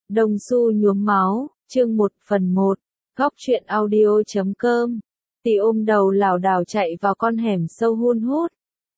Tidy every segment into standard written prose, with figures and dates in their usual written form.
Đồng xu nhuốm máu, chương 1/1, Góc truyện audio.com. Tỷ ôm đầu lảo đảo chạy vào con hẻm sâu hun hút.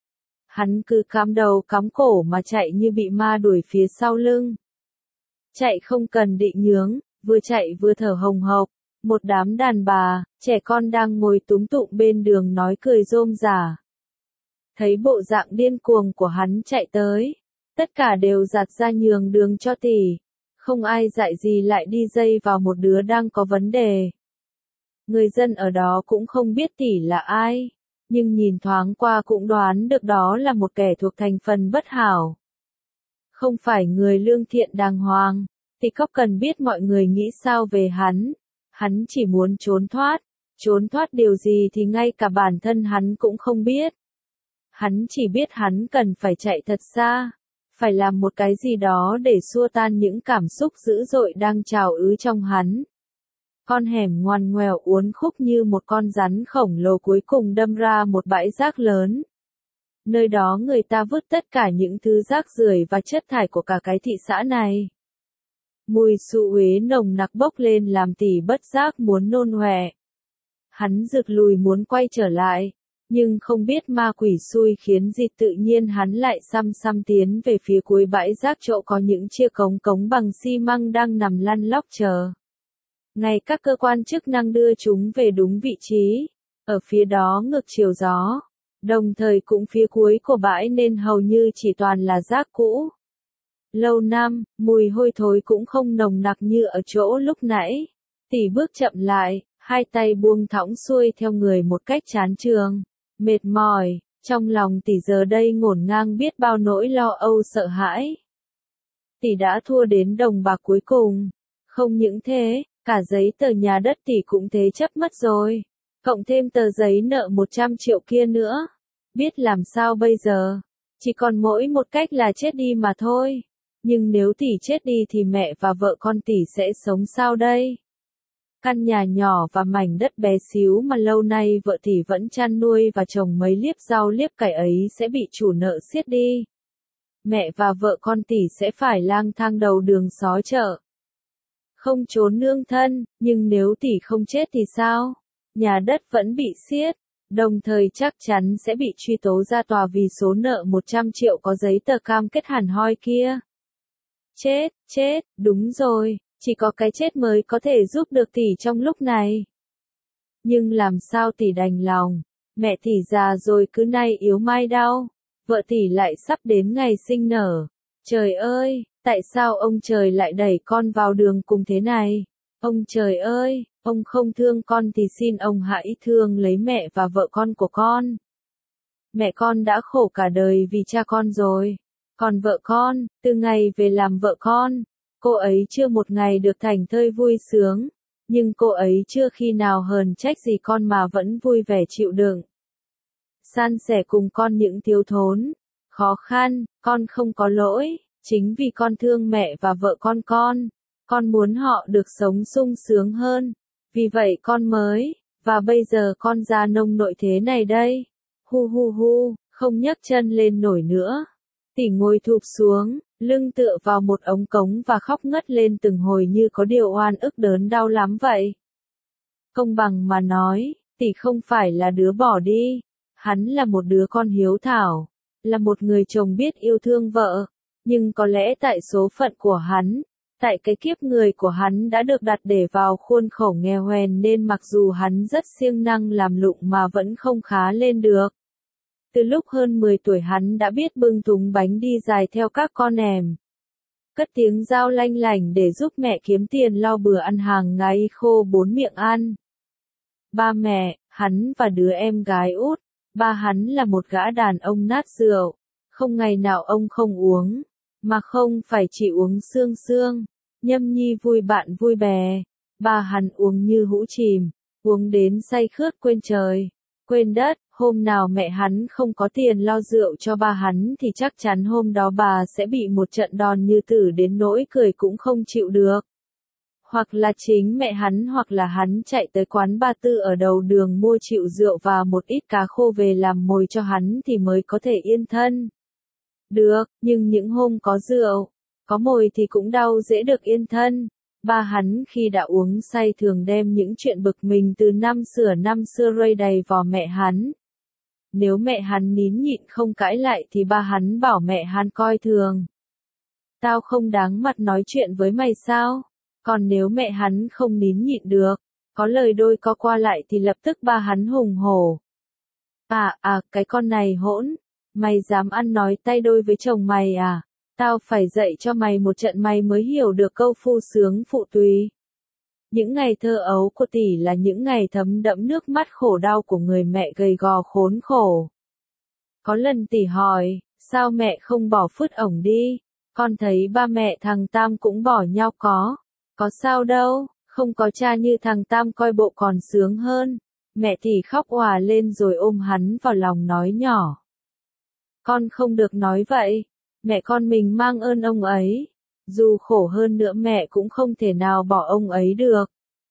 Hắn cứ cắm đầu cắm cổ mà chạy như bị ma đuổi phía sau lưng. Chạy không cần định nhướng, vừa chạy vừa thở hồng hộc. Một đám đàn bà, trẻ con đang ngồi túm tụm bên đường nói cười rôm rả. Thấy bộ dạng điên cuồng của hắn chạy tới, tất cả đều giạt ra nhường đường cho tỷ. Không ai dạy gì lại đi dây vào một đứa đang có vấn đề. Người dân ở đó cũng không biết tỷ là ai, nhưng nhìn thoáng qua cũng đoán được đó là một kẻ thuộc thành phần bất hảo. Không phải người lương thiện đàng hoàng, tỷ Cóc cần biết mọi người nghĩ sao về hắn. Hắn chỉ muốn trốn thoát điều gì thì ngay cả bản thân hắn cũng không biết. Hắn chỉ biết hắn cần phải chạy thật xa, phải làm một cái gì đó để xua tan những cảm xúc dữ dội đang trào ứ trong hắn. Con hẻm ngoằn ngoèo uốn khúc như một con rắn khổng lồ cuối cùng đâm ra một bãi rác lớn. Nơi đó người ta vứt tất cả những thứ rác rưởi và chất thải của cả cái thị xã này. Mùi xú uế nồng nặc bốc lên làm tỷ bất giác muốn nôn ọe. Hắn rực lùi muốn quay trở lại, nhưng không biết ma quỷ xui khiến gì tự nhiên hắn lại xăm tiến về phía cuối bãi rác chỗ có những chiếc cống bằng xi măng đang nằm lăn lóc chờ. Ngay các cơ quan chức năng đưa chúng về đúng vị trí, ở phía đó ngược chiều gió, đồng thời cũng phía cuối của bãi nên hầu như chỉ toàn là rác cũ. Lâu năm, mùi hôi thối cũng không nồng nặc như ở chỗ lúc nãy. Tỷ bước chậm lại, hai tay buông thõng xuôi theo người một cách chán chường, mệt mỏi, trong lòng tỷ giờ đây ngổn ngang biết bao nỗi lo âu sợ hãi. Tỷ đã thua đến đồng bạc cuối cùng. Không những thế, cả giấy tờ nhà đất tỷ cũng thế chấp mất rồi. Cộng thêm tờ giấy nợ 100 triệu kia nữa. Biết làm sao bây giờ? Chỉ còn mỗi một cách là chết đi mà thôi. Nhưng nếu tỷ chết đi thì mẹ và vợ con tỷ sẽ sống sao đây? Căn nhà nhỏ và mảnh đất bé xíu mà lâu nay vợ tỷ vẫn chăn nuôi và trồng mấy liếp rau liếp cải ấy sẽ bị chủ nợ xiết đi. Mẹ và vợ con tỷ sẽ phải lang thang đầu đường xó chợ. Không trốn nương thân, nhưng nếu tỷ không chết thì sao? Nhà đất vẫn bị xiết, đồng thời chắc chắn sẽ bị truy tố ra tòa vì số nợ 100 triệu có giấy tờ cam kết hẳn hoi kia. Chết, đúng rồi, chỉ có cái chết mới có thể giúp được tỷ trong lúc này. Nhưng làm sao tỷ đành lòng, mẹ tỷ già rồi cứ nay yếu mai đau, vợ tỷ lại sắp đến ngày sinh nở. Trời ơi, tại sao ông trời lại đẩy con vào đường cùng thế này? Ông trời ơi, ông không thương con thì xin ông hãy thương lấy mẹ và vợ con của con. Mẹ con đã khổ cả đời vì cha con rồi. Còn vợ con, từ ngày về làm vợ con, cô ấy chưa một ngày được thảnh thơi vui sướng, nhưng cô ấy chưa khi nào hờn trách gì con mà vẫn vui vẻ chịu đựng. San sẻ cùng con những thiếu thốn, khó khăn, con không có lỗi, chính vì con thương mẹ và vợ con muốn họ được sống sung sướng hơn, vì vậy con mới, và bây giờ con ra nông nỗi thế này đây, không nhấc chân lên nổi nữa. Tỷ ngồi thụp xuống, lưng tựa vào một ống cống và khóc ngất lên từng hồi như có điều oan ức đớn đau lắm vậy. Công bằng mà nói, tỷ không phải là đứa bỏ đi, hắn là một đứa con hiếu thảo, là một người chồng biết yêu thương vợ, nhưng có lẽ tại số phận của hắn, tại cái kiếp người của hắn đã được đặt để vào khuôn khổ nghèo hèn nên mặc dù hắn rất siêng năng làm lụng mà vẫn không khá lên được. Từ lúc hơn 10 tuổi hắn đã biết bưng thúng bánh đi dài theo các con em. Cất tiếng dao lanh lảnh để giúp mẹ kiếm tiền lo bữa ăn hàng ngày khô 4 miệng ăn. Ba mẹ, hắn và đứa em gái út, ba hắn là một gã đàn ông nát rượu. Không ngày nào ông không uống, mà không phải chỉ uống sương, nhâm nhi vui bạn vui bè. Ba hắn uống như hũ chìm, uống đến say khướt quên trời, quên đất. Hôm nào mẹ hắn không có tiền lo rượu cho ba hắn thì chắc chắn hôm đó bà sẽ bị một trận đòn như tử đến nỗi cười cũng không chịu được. Hoặc là chính mẹ hắn hoặc là hắn chạy tới quán Ba Tư ở đầu đường mua chịu rượu và một ít cá khô về làm mồi cho hắn thì mới có thể yên thân. Được, nhưng những hôm có rượu, có mồi thì cũng đau dễ được yên thân. Ba hắn khi đã uống say thường đem những chuyện bực mình từ năm xưa rơi đầy vào mẹ hắn. Nếu mẹ hắn nín nhịn không cãi lại thì ba hắn bảo mẹ hắn coi thường. Tao không đáng mặt nói chuyện với mày sao? Còn nếu mẹ hắn không nín nhịn được, có lời đôi co qua lại thì lập tức ba hắn hùng hổ. Cái con này hỗn, mày dám ăn nói tay đôi với chồng mày à? Tao phải dạy cho mày một trận mày mới hiểu được câu phu sướng phụ tùy. Những ngày thơ ấu của tỷ là những ngày thấm đẫm nước mắt khổ đau của người mẹ gầy gò khốn khổ. Có lần tỷ hỏi, sao mẹ không bỏ Phứt ổng đi? Con thấy ba mẹ thằng Tam cũng bỏ nhau có sao đâu, không có cha như thằng Tam coi bộ còn sướng hơn. Mẹ tỷ khóc òa lên rồi ôm hắn vào lòng nói nhỏ. Con không được nói vậy, mẹ con mình mang ơn ông ấy. Dù khổ hơn nữa mẹ cũng không thể nào bỏ ông ấy được.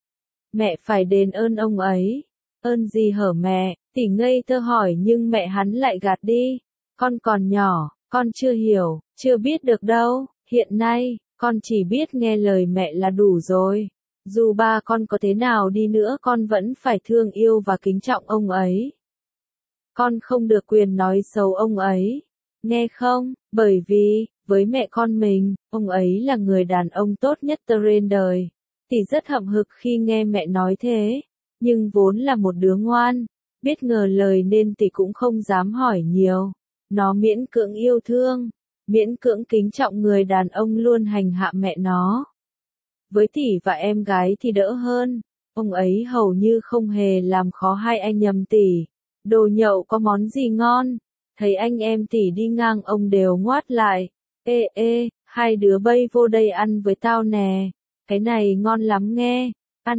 Mẹ phải đền ơn ông ấy. Ơn gì hở mẹ? Tỷ ngây thơ hỏi nhưng mẹ hắn lại gạt đi. Con còn nhỏ, con chưa hiểu, chưa biết được đâu. Hiện nay, con chỉ biết nghe lời mẹ là đủ rồi. Dù ba con có thế nào đi nữa con vẫn phải thương yêu và kính trọng ông ấy. Con không được quyền nói xấu ông ấy. Nghe không? Bởi vì, với mẹ con mình, ông ấy là người đàn ông tốt nhất trên đời. Tỷ rất hậm hực khi nghe mẹ nói thế. Nhưng vốn là một đứa ngoan, biết ngờ lời nên tỷ cũng không dám hỏi nhiều. Nó miễn cưỡng yêu thương, miễn cưỡng kính trọng người đàn ông luôn hành hạ mẹ nó. Với tỷ và em gái thì đỡ hơn. Ông ấy hầu như không hề làm khó hai anh nhầm tỷ. Đồ nhậu có món gì ngon? Thấy anh em tỷ đi ngang ông đều ngoát lại. Ê, hai đứa bay vô đây ăn với tao nè. Cái này ngon lắm nghe.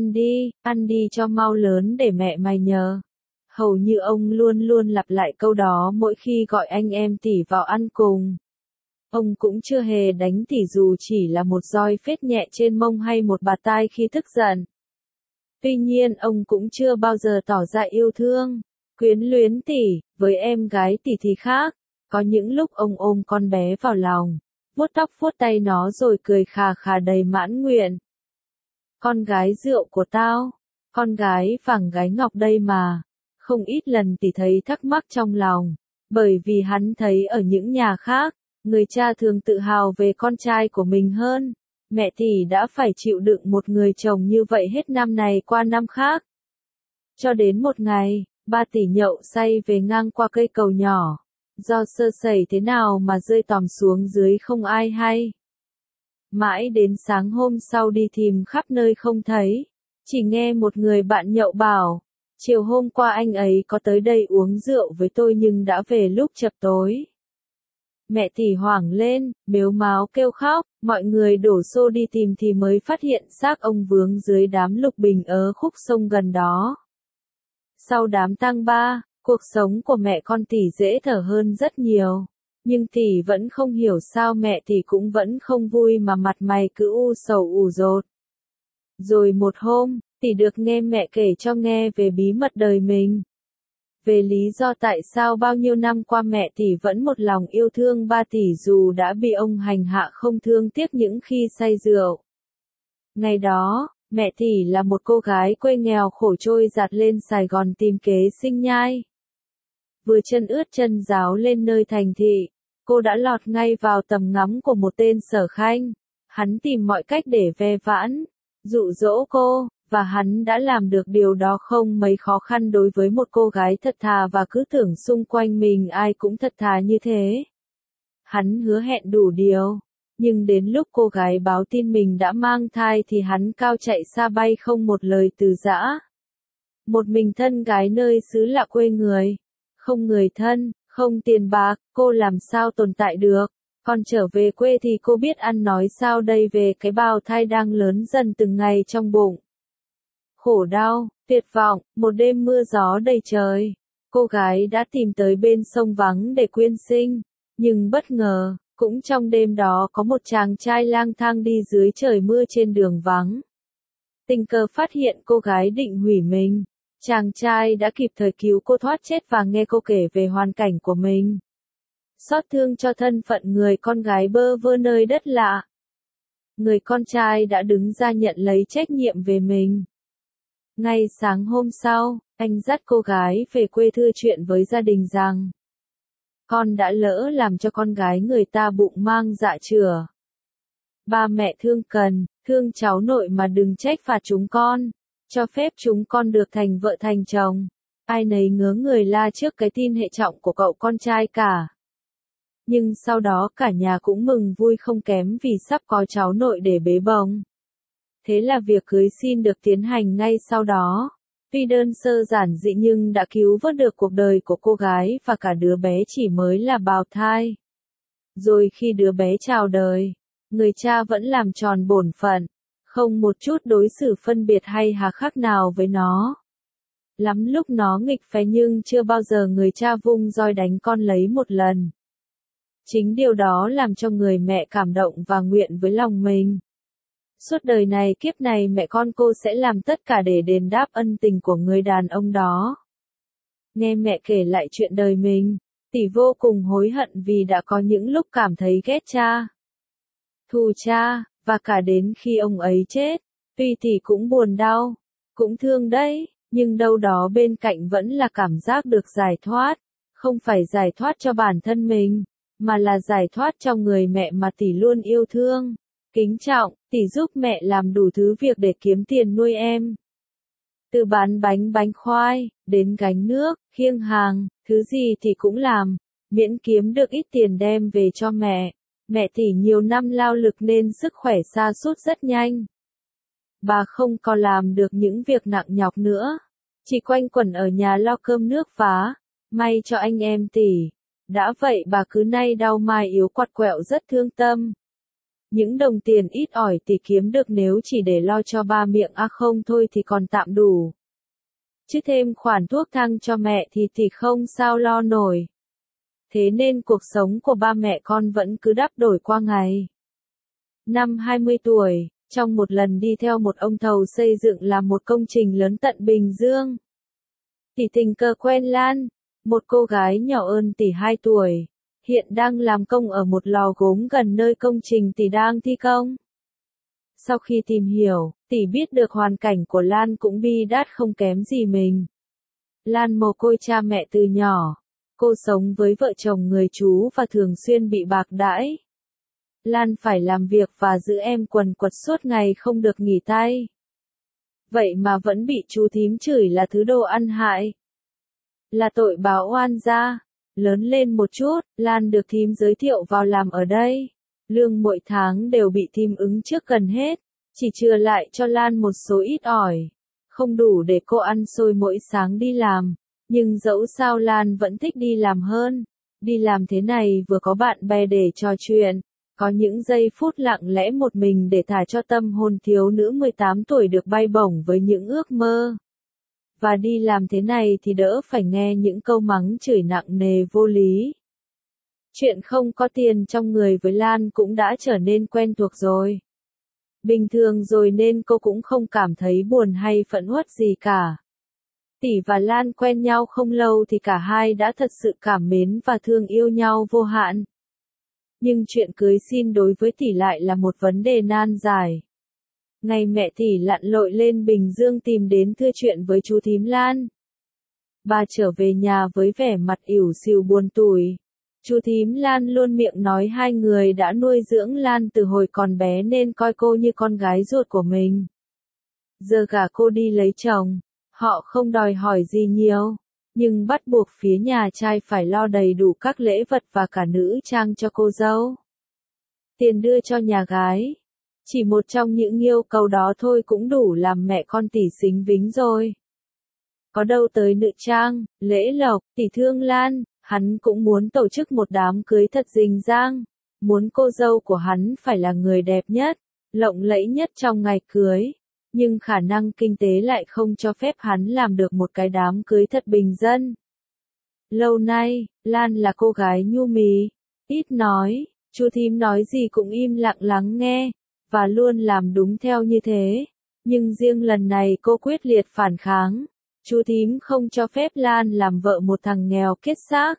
Ăn đi cho mau lớn để mẹ mày nhờ. Hầu như ông luôn luôn lặp lại câu đó mỗi khi gọi anh em tỷ vào ăn cùng. Ông cũng chưa hề đánh tỷ dù chỉ là một roi phết nhẹ trên mông hay một bạt tai khi tức giận. Tuy nhiên ông cũng chưa bao giờ tỏ ra yêu thương, quyến luyến tỷ. Với em gái tỷ thì khác. Có những lúc ông ôm con bé vào lòng, vuốt tóc vuốt tay nó rồi cười khà khà đầy mãn nguyện. Con gái rượu của tao, con gái vàng gái ngọc đây mà. Không ít lần tỷ thấy thắc mắc trong lòng, bởi vì hắn thấy ở những nhà khác, người cha thường tự hào về con trai của mình hơn. Mẹ tỷ đã phải chịu đựng một người chồng như vậy hết năm này qua năm khác. Cho đến một ngày, ba tỷ nhậu say về ngang qua cây cầu nhỏ. Do sơ sẩy thế nào mà rơi tòm xuống dưới không ai hay. Mãi đến sáng hôm sau đi tìm khắp nơi không thấy. Chỉ nghe một người bạn nhậu bảo, chiều hôm qua anh ấy có tới đây uống rượu với tôi nhưng đã về lúc chập tối. Mẹ tỷ hoảng lên, mếu máo kêu khóc, mọi người đổ xô đi tìm thì mới phát hiện xác ông vướng dưới đám lục bình ở khúc sông gần đó. Sau đám tang ba, cuộc sống của mẹ con tỷ dễ thở hơn rất nhiều. Nhưng tỷ vẫn không hiểu sao mẹ tỷ cũng vẫn không vui mà mặt mày cứ u sầu ủ dột. Rồi một hôm, tỷ được nghe mẹ kể cho nghe về bí mật đời mình. Về lý do tại sao bao nhiêu năm qua mẹ tỷ vẫn một lòng yêu thương ba tỷ dù đã bị ông hành hạ không thương tiếc những khi say rượu. Ngày đó, mẹ tỷ là một cô gái quê nghèo khổ trôi dạt lên Sài Gòn tìm kế sinh nhai. Vừa chân ướt chân ráo lên nơi thành thị, cô đã lọt ngay vào tầm ngắm của một tên Sở Khanh. Hắn tìm mọi cách để ve vãn, dụ dỗ cô, và hắn đã làm được điều đó không mấy khó khăn đối với một cô gái thật thà và cứ tưởng xung quanh mình ai cũng thật thà như thế. Hắn hứa hẹn đủ điều, nhưng đến lúc cô gái báo tin mình đã mang thai thì hắn cao chạy xa bay không một lời từ giã. Một mình thân gái nơi xứ lạ quê người, không người thân, không tiền bạc, cô làm sao tồn tại được. Còn trở về quê thì cô biết ăn nói sao đây về cái bào thai đang lớn dần từng ngày trong bụng. Khổ đau, tuyệt vọng, một đêm mưa gió đầy trời. Cô gái đã tìm tới bên sông vắng để quyên sinh. Nhưng bất ngờ, cũng trong đêm đó có một chàng trai lang thang đi dưới trời mưa trên đường vắng. Tình cờ phát hiện cô gái định hủy mình. Chàng trai đã kịp thời cứu cô thoát chết và nghe cô kể về hoàn cảnh của mình. Xót thương cho thân phận người con gái bơ vơ nơi đất lạ, người con trai đã đứng ra nhận lấy trách nhiệm về mình. Ngay sáng hôm sau, anh dắt cô gái về quê thưa chuyện với gia đình rằng con đã lỡ làm cho con gái người ta bụng mang dạ chửa. Ba mẹ thương cháu nội mà đừng trách phạt chúng con, cho phép chúng con được thành vợ thành chồng. Ai nấy ngớ người la trước cái tin hệ trọng của cậu con trai cả. Nhưng sau đó cả nhà cũng mừng vui không kém vì sắp có cháu nội để bế bồng. Thế là việc cưới xin được tiến hành ngay sau đó. Tuy đơn sơ giản dị nhưng đã cứu vớt được cuộc đời của cô gái và cả đứa bé chỉ mới là bào thai. Rồi khi đứa bé chào đời, người cha vẫn làm tròn bổn phận, không một chút đối xử phân biệt hay hà khắc nào với nó. Lắm lúc nó nghịch phe nhưng chưa bao giờ người cha vung roi đánh con lấy một lần. Chính điều đó làm cho người mẹ cảm động và nguyện với lòng mình. Suốt đời này kiếp này mẹ con cô sẽ làm tất cả để đền đáp ân tình của người đàn ông đó. Nghe mẹ kể lại chuyện đời mình, Tỷ vô cùng hối hận vì đã có những lúc cảm thấy ghét cha, thù cha, và cả đến khi ông ấy chết. Tuy Tỷ cũng buồn đau, cũng thương đấy, nhưng đâu đó bên cạnh vẫn là cảm giác được giải thoát. Không phải giải thoát cho bản thân mình, mà là giải thoát cho người mẹ mà Tỷ luôn yêu thương. Kính trọng, Tỷ giúp mẹ làm đủ thứ việc để kiếm tiền nuôi em. Từ bán bánh khoai, đến gánh nước, khiêng hàng, thứ gì thì cũng làm, miễn kiếm được ít tiền đem về cho mẹ. Mẹ Tỷ nhiều năm lao lực nên sức khỏe sa sút rất nhanh. Bà không còn làm được những việc nặng nhọc nữa, chỉ quanh quẩn ở nhà lo cơm nước vá, may cho anh em Tỷ. Đã vậy bà cứ nay đau mai yếu quặt quẹo rất thương tâm. Những đồng tiền ít ỏi Tỷ kiếm được nếu chỉ để lo cho ba miệng không thôi thì còn tạm đủ. Chứ thêm khoản thuốc thang cho mẹ thì Tỷ không sao lo nổi. Thế nên cuộc sống của ba mẹ con vẫn cứ đắp đổi qua ngày. Năm 20 tuổi, trong một lần đi theo một ông thầu xây dựng làm một công trình lớn tận Bình Dương, Tỷ tình cờ quen Lan, một cô gái nhỏ hơn Tỷ 2 tuổi, hiện đang làm công ở một lò gốm gần nơi công trình Tỷ đang thi công. Sau khi tìm hiểu, Tỷ biết được hoàn cảnh của Lan cũng bi đát không kém gì mình. Lan mồ côi cha mẹ từ nhỏ, cô sống với vợ chồng người chú và thường xuyên bị bạc đãi. Lan phải làm việc và giữ em quần quật suốt ngày không được nghỉ tay. Vậy mà vẫn bị chú thím chửi là thứ đồ ăn hại, là tội báo oan gia. Lớn lên một chút, Lan được thím giới thiệu vào làm ở đây. Lương mỗi tháng đều bị thím ứng trước gần hết, chỉ chừa lại cho Lan một số ít ỏi, không đủ để cô ăn xôi mỗi sáng đi làm. Nhưng dẫu sao Lan vẫn thích đi làm hơn. Đi làm thế này vừa có bạn bè để trò chuyện, có những giây phút lặng lẽ một mình để thả cho tâm hồn thiếu nữ 18 tuổi được bay bổng với những ước mơ. Và đi làm thế này thì đỡ phải nghe những câu mắng chửi nặng nề vô lý. Chuyện không có tiền trong người với Lan cũng đã trở nên quen thuộc rồi. Bình thường rồi nên cô cũng không cảm thấy buồn hay phẫn uất gì cả. Tỷ và Lan quen nhau không lâu thì cả hai đã thật sự cảm mến và thương yêu nhau vô hạn. Nhưng chuyện cưới xin đối với Tỷ lại là một vấn đề nan giải. Ngày mẹ Tỷ lặn lội lên Bình Dương tìm đến thưa chuyện với chú thím Lan. Bà trở về nhà với vẻ mặt ỉu xìu buồn tủi. Chú thím Lan luôn miệng nói hai người đã nuôi dưỡng Lan từ hồi còn bé nên coi cô như con gái ruột của mình. Giờ gả cô đi lấy chồng, họ không đòi hỏi gì nhiều, nhưng bắt buộc phía nhà trai phải lo đầy đủ các lễ vật và cả nữ trang cho cô dâu. Tiền đưa cho nhà gái. Chỉ một trong những yêu cầu đó thôi cũng đủ làm mẹ con Tỷ xính vính rồi. Có đâu tới nữ trang, lễ lộc. Tỷ thương Lan, hắn cũng muốn tổ chức một đám cưới thật rình rang. Muốn cô dâu của hắn phải là người đẹp nhất, lộng lẫy nhất trong ngày cưới. Nhưng khả năng kinh tế lại không cho phép hắn làm được một cái đám cưới thật bình dân. Lâu nay, Lan là cô gái nhu mì, ít nói, chú thím nói gì cũng im lặng lắng nghe, và luôn làm đúng theo như thế. Nhưng riêng lần này cô quyết liệt phản kháng. Chú thím không cho phép Lan làm vợ một thằng nghèo kết xác.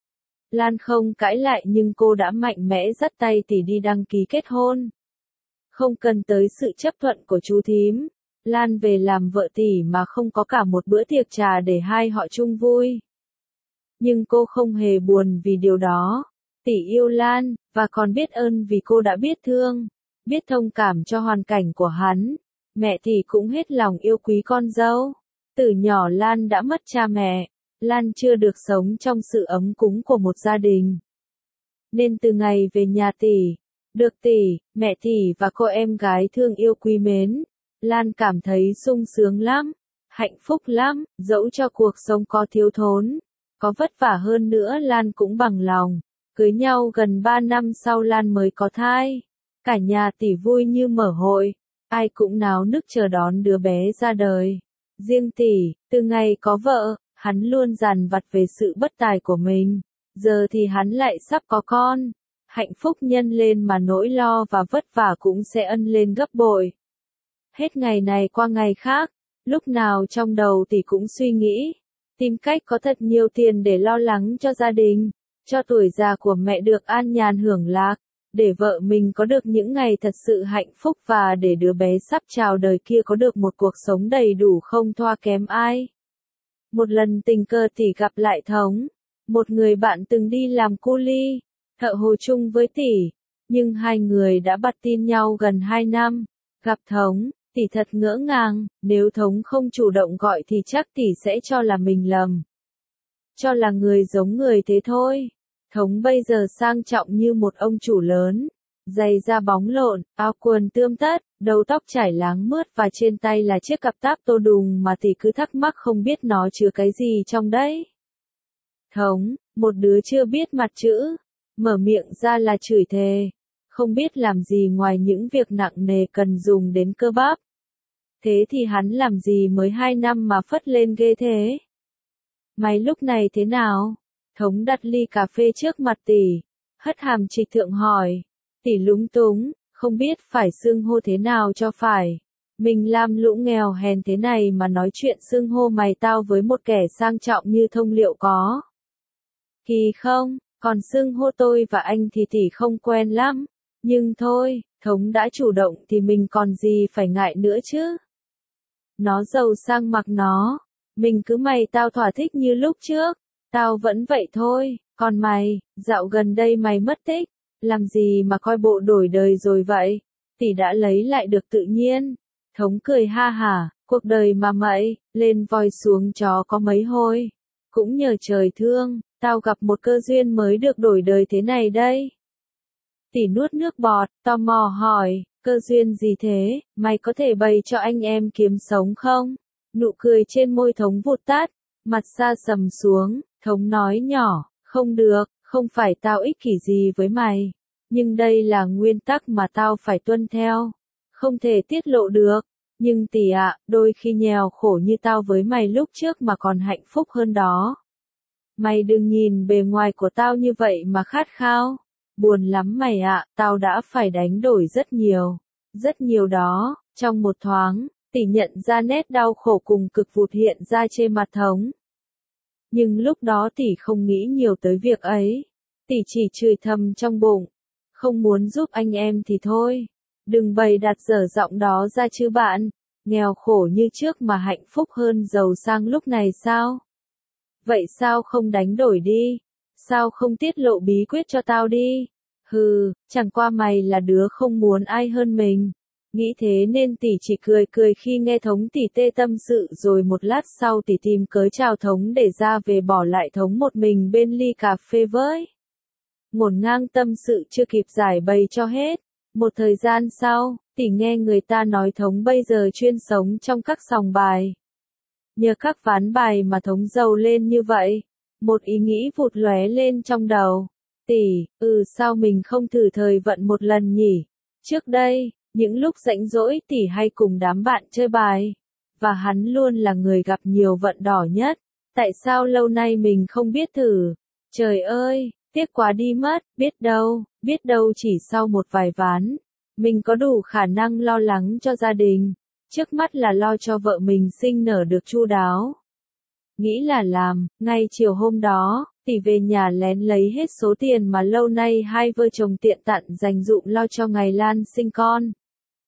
Lan không cãi lại nhưng cô đã mạnh mẽ dắt tay Tỷ đi đăng ký kết hôn. Không cần tới sự chấp thuận của chú thím, Lan về làm vợ tỷ mà không có cả một bữa tiệc trà để hai họ chung vui. Nhưng cô không hề buồn vì điều đó. Tỷ yêu Lan, và còn biết ơn vì cô đã biết thương, biết thông cảm cho hoàn cảnh của hắn. Mẹ tỷ cũng hết lòng yêu quý con dâu. Từ nhỏ Lan đã mất cha mẹ, Lan chưa được sống trong sự ấm cúng của một gia đình. Nên từ ngày về nhà tỷ, được tỷ, mẹ tỷ và cô em gái thương yêu quý mến, Lan cảm thấy sung sướng lắm, hạnh phúc lắm, dẫu cho cuộc sống có thiếu thốn, có vất vả hơn nữa Lan cũng bằng lòng. Cưới nhau gần 3 năm sau Lan mới có thai. Cả nhà tỷ vui như mở hội, ai cũng náo nức chờ đón đứa bé ra đời. Riêng tỷ, từ ngày có vợ, hắn luôn dằn vặt về sự bất tài của mình. Giờ thì hắn lại sắp có con. Hạnh phúc nhân lên mà nỗi lo và vất vả cũng sẽ ân lên gấp bội. Hết ngày này qua ngày khác, lúc nào trong đầu tỷ cũng suy nghĩ, tìm cách có thật nhiều tiền để lo lắng cho gia đình, cho tuổi già của mẹ được an nhàn hưởng lạc, để vợ mình có được những ngày thật sự hạnh phúc và để đứa bé sắp chào đời kia có được một cuộc sống đầy đủ không thua kém ai. Một lần tình cờ tỷ gặp lại Thống, một người bạn từng đi làm cu li, thợ hồ chung với tỷ, nhưng hai người đã bặt tin nhau gần 2 năm. Gặp Thống, tỷ thật ngỡ ngàng, nếu Thống không chủ động gọi thì chắc tỷ sẽ cho là mình lầm. Cho là người giống người thế thôi. Thống bây giờ sang trọng như một ông chủ lớn, giày da bóng lộn, áo quần tươm tất, đầu tóc trải láng mướt và trên tay là chiếc cặp táp tô đùng mà tỷ cứ thắc mắc không biết nó chứa cái gì trong đấy. Thống, một đứa chưa biết mặt chữ, mở miệng ra là chửi thề, không biết làm gì ngoài những việc nặng nề cần dùng đến cơ bắp. Thế thì hắn làm gì mới 2 năm mà phất lên ghê thế? Mày lúc này thế nào? Thống đặt ly cà phê trước mặt tỷ, hất hàm trịch thượng hỏi. Tỷ lúng túng, không biết phải xưng hô thế nào cho phải. Mình làm lũ nghèo hèn thế này mà nói chuyện xưng hô mày tao với một kẻ sang trọng như Thông liệu có. Kỳ không, còn xưng hô tôi và anh thì tỷ không quen lắm. Nhưng thôi, Thống đã chủ động thì mình còn gì phải ngại nữa chứ. Nó giàu sang mặc nó, mình cứ mày tao thỏa thích như lúc trước. Tao vẫn vậy thôi, còn mày, dạo gần đây mày mất tích, làm gì mà coi bộ đổi đời rồi vậy? Tỷ đã lấy lại được tự nhiên. Thống cười ha hả, cuộc đời mà mày, lên voi xuống chó có mấy hồi. Cũng nhờ trời thương, tao gặp một cơ duyên mới được đổi đời thế này đây. Tỷ nuốt nước bọt, tò mò hỏi, cơ duyên gì thế, mày có thể bày cho anh em kiếm sống không? Nụ cười trên môi Thống vụt tắt, mặt sa sầm xuống. Thống nói nhỏ, không được, không phải tao ích kỷ gì với mày, nhưng đây là nguyên tắc mà tao phải tuân theo, không thể tiết lộ được, nhưng tỷ ạ, đôi khi nghèo khổ như tao với mày lúc trước mà còn hạnh phúc hơn đó. Mày đừng nhìn bề ngoài của tao như vậy mà khát khao, buồn lắm mày ạ, tao đã phải đánh đổi rất nhiều đó, trong một thoáng, tỷ nhận ra nét đau khổ cùng cực vụt hiện ra trên mặt Thống. Nhưng lúc đó tỷ không nghĩ nhiều tới việc ấy. Tỷ chỉ chửi thầm trong bụng. Không muốn giúp anh em thì thôi. Đừng bày đặt dở giọng đó ra chứ bạn. Nghèo khổ như trước mà hạnh phúc hơn giàu sang lúc này sao? Vậy sao không đánh đổi đi? Sao không tiết lộ bí quyết cho tao đi? Hừ, chẳng qua mày là đứa không muốn ai hơn mình. Nghĩ thế nên tỷ chỉ cười cười khi nghe Thống tỷ tê tâm sự rồi một lát sau tỷ tìm cớ chào Thống để ra về bỏ lại Thống một mình bên ly cà phê với. Ngổn ngang tâm sự chưa kịp giải bày cho hết. Một thời gian sau, tỷ nghe người ta nói Thống bây giờ chuyên sống trong các sòng bài. Nhờ các ván bài mà Thống giàu lên như vậy. Một ý nghĩ vụt lóe lên trong đầu. Tỷ, sao mình không thử thời vận một lần nhỉ? Trước đây, những lúc rảnh rỗi tỷ hay cùng đám bạn chơi bài. Và hắn luôn là người gặp nhiều vận đỏ nhất. Tại sao lâu nay mình không biết thử? Trời ơi, tiếc quá đi mất, biết đâu chỉ sau một vài ván. Mình có đủ khả năng lo lắng cho gia đình. Trước mắt là lo cho vợ mình sinh nở được chu đáo. Nghĩ là làm, ngay chiều hôm đó, tỷ về nhà lén lấy hết số tiền mà lâu nay hai vợ chồng tiện tặn dành dụm lo cho ngày Lan sinh con.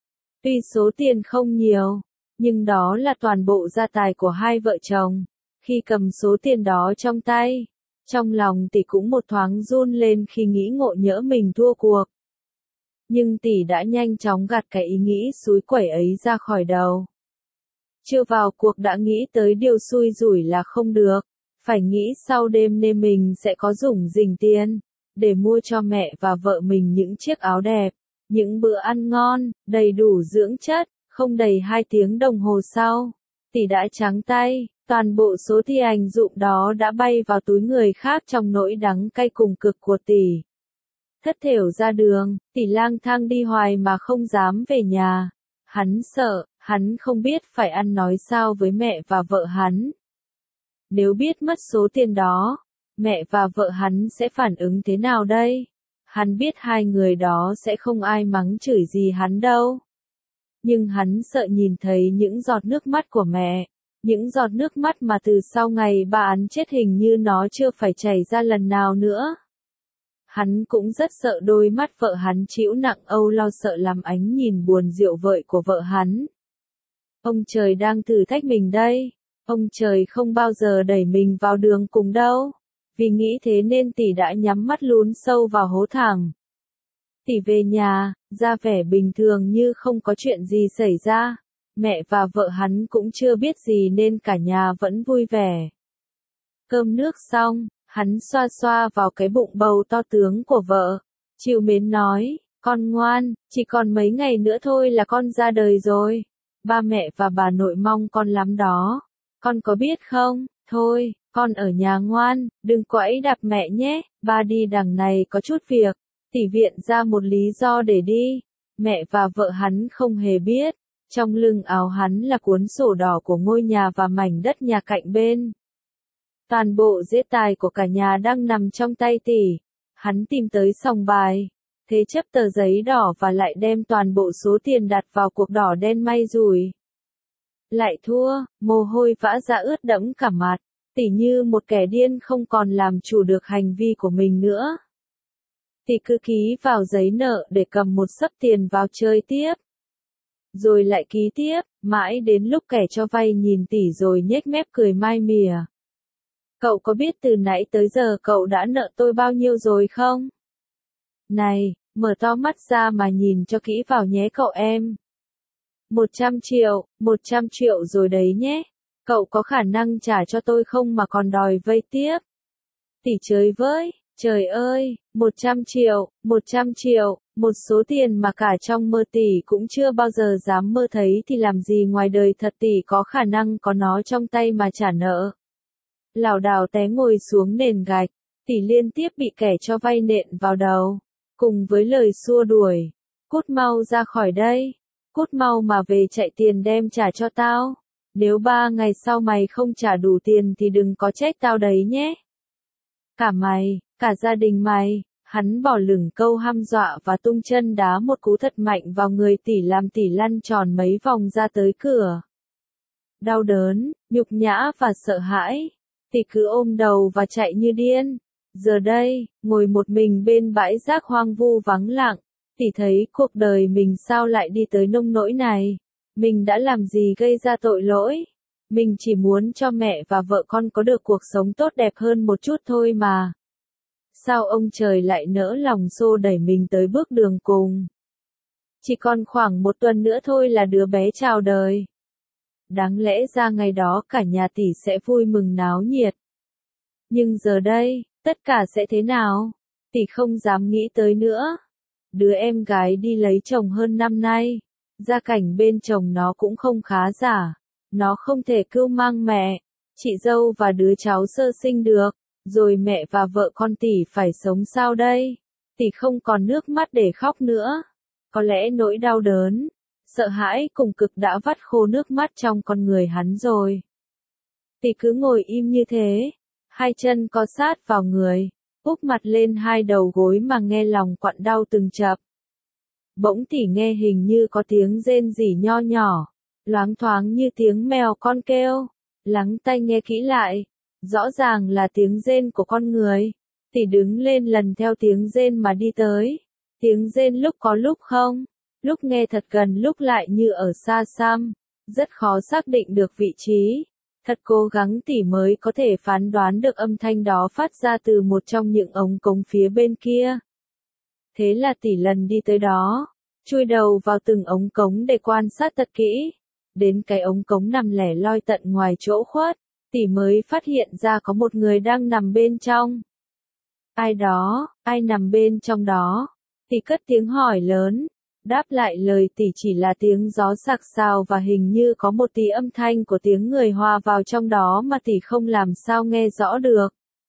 Tuy số tiền không nhiều, nhưng đó là toàn bộ gia tài của hai vợ chồng. Khi cầm số tiền đó trong tay, trong lòng tỷ cũng một thoáng run lên khi nghĩ ngộ nhỡ mình thua cuộc. Nhưng tỷ đã nhanh chóng gạt cái ý nghĩ xúi quẩy ấy ra khỏi đầu. Chưa vào cuộc đã nghĩ tới điều xui rủi là không được, phải nghĩ sau đêm nên mình sẽ có rủng rỉnh tiền, để mua cho mẹ và vợ mình những chiếc áo đẹp, những bữa ăn ngon, đầy đủ dưỡng chất. Không đầy 2 tiếng đồng hồ sau, tỷ đã trắng tay, toàn bộ số tiền dụng đó đã bay vào túi người khác trong nỗi đắng cay cùng cực của tỷ. Thất thểu ra đường, tỷ lang thang đi hoài mà không dám về nhà. Hắn sợ, hắn không biết phải ăn nói sao với mẹ và vợ hắn. Nếu biết mất số tiền đó, mẹ và vợ hắn sẽ phản ứng thế nào đây? Hắn biết hai người đó sẽ không ai mắng chửi gì hắn đâu. Nhưng hắn sợ nhìn thấy những giọt nước mắt của mẹ, những giọt nước mắt mà từ sau ngày bà hắn chết hình như nó chưa phải chảy ra lần nào nữa. Hắn cũng rất sợ đôi mắt vợ hắn chịu nặng âu lo, sợ làm ánh nhìn buồn rượu vợi của vợ hắn. Ông trời đang thử thách mình đây, ông trời không bao giờ đẩy mình vào đường cùng đâu. Vì nghĩ thế nên tỷ đã nhắm mắt lún sâu vào hố thẳng. Tỷ về nhà, ra vẻ bình thường như không có chuyện gì xảy ra. Mẹ và vợ hắn cũng chưa biết gì nên cả nhà vẫn vui vẻ. Cơm nước xong, hắn xoa xoa vào cái bụng bầu to tướng của vợ. Trìu mến nói, con ngoan, chỉ còn mấy ngày nữa thôi là con ra đời rồi. Ba mẹ và bà nội mong con lắm đó. Con có biết không? Thôi, con ở nhà ngoan, đừng quẫy đạp mẹ nhé. Ba đi đằng này có chút việc. Tỷ viện ra một lý do để đi. Mẹ và vợ hắn không hề biết. Trong lưng áo hắn là cuốn sổ đỏ của ngôi nhà và mảnh đất nhà cạnh bên. Toàn bộ giết tài của cả nhà đang nằm trong tay tỷ. Hắn tìm tới sòng bài, thế chấp tờ giấy đỏ và lại đem toàn bộ số tiền đặt vào cuộc đỏ đen may rủi. Lại thua, mồ hôi vã ra ướt đẫm cả mặt, tỷ như một kẻ điên không còn làm chủ được hành vi của mình nữa. Tỷ cứ ký vào giấy nợ để cầm một xấp tiền vào chơi tiếp. Rồi lại ký tiếp, mãi đến lúc kẻ cho vay nhìn tỷ rồi nhếch mép cười mai mỉa. Cậu có biết từ nãy tới giờ cậu đã nợ tôi bao nhiêu rồi không? Này, mở to mắt ra mà nhìn cho kỹ vào nhé cậu em. 100 triệu, 100 triệu rồi đấy nhé. Cậu có khả năng trả cho tôi không mà còn đòi vay tiếp? Tỷ chơi với, trời ơi, 100 triệu, 100 triệu, một số tiền mà cả trong mơ tỷ cũng chưa bao giờ dám mơ thấy thì làm gì ngoài đời thật tỷ có khả năng có nó trong tay mà trả nợ. Lảo đảo té ngồi xuống nền gạch, tỷ liên tiếp bị kẻ cho vay nện vào đầu, cùng với lời xua đuổi. Cút mau ra khỏi đây, cút mau mà về chạy tiền đem trả cho tao. Nếu 3 ngày sau mày không trả đủ tiền thì đừng có trách tao đấy nhé. Cả mày, cả gia đình mày. Hắn bỏ lửng câu hăm dọa và tung chân đá một cú thật mạnh vào người tỷ làm tỷ lăn tròn mấy vòng ra tới cửa. Đau đớn, nhục nhã và sợ hãi. Tỷ cứ ôm đầu và chạy như điên. Giờ đây, ngồi một mình bên bãi rác hoang vu vắng lặng, tỷ thấy cuộc đời mình sao lại đi tới nông nỗi này. Mình đã làm gì gây ra tội lỗi? Mình chỉ muốn cho mẹ và vợ con có được cuộc sống tốt đẹp hơn một chút thôi mà. Sao ông trời lại nỡ lòng xô đẩy mình tới bước đường cùng? Chỉ còn khoảng 1 tuần nữa thôi là đứa bé chào đời. Đáng lẽ ra ngày đó cả nhà tỷ sẽ vui mừng náo nhiệt. Nhưng giờ đây, tất cả sẽ thế nào? Tỷ không dám nghĩ tới nữa. Đứa em gái đi lấy chồng hơn năm nay. Gia cảnh bên chồng nó cũng không khá giả. Nó không thể cưu mang mẹ, chị dâu và đứa cháu sơ sinh được. Rồi mẹ và vợ con tỷ phải sống sao đây? Tỷ không còn nước mắt để khóc nữa. Có lẽ nỗi đau đớn, sợ hãi cùng cực đã vắt khô nước mắt trong con người hắn rồi. Tỷ cứ ngồi im như thế, hai chân co sát vào người, úp mặt lên hai đầu gối mà nghe lòng quặn đau từng chập. Bỗng tỷ nghe hình như có tiếng rên rỉ nho nhỏ, loáng thoáng như tiếng mèo con kêu. Lắng tai nghe kỹ lại. Rõ ràng là tiếng rên của con người. Tỷ đứng lên lần theo tiếng rên mà đi tới. Tiếng rên lúc có lúc không. lúc nghe thật gần lúc lại như ở xa xăm, rất khó xác định được vị trí. Thật cố gắng tỷ mới có thể phán đoán được âm thanh đó phát ra từ một trong những ống cống phía bên kia. Thế là tỷ lần đi tới đó, chui đầu vào từng ống cống để quan sát thật kỹ. Đến cái ống cống nằm lẻ loi tận ngoài chỗ khuất, tỷ mới phát hiện ra có một người đang nằm bên trong. Ai đó, ai nằm bên trong đó? Tỷ cất tiếng hỏi lớn, đáp lại lời tỷ chỉ là tiếng gió sạc sào và hình như có một tí âm thanh của tiếng người hòa vào trong đó mà tỷ không làm sao nghe rõ được.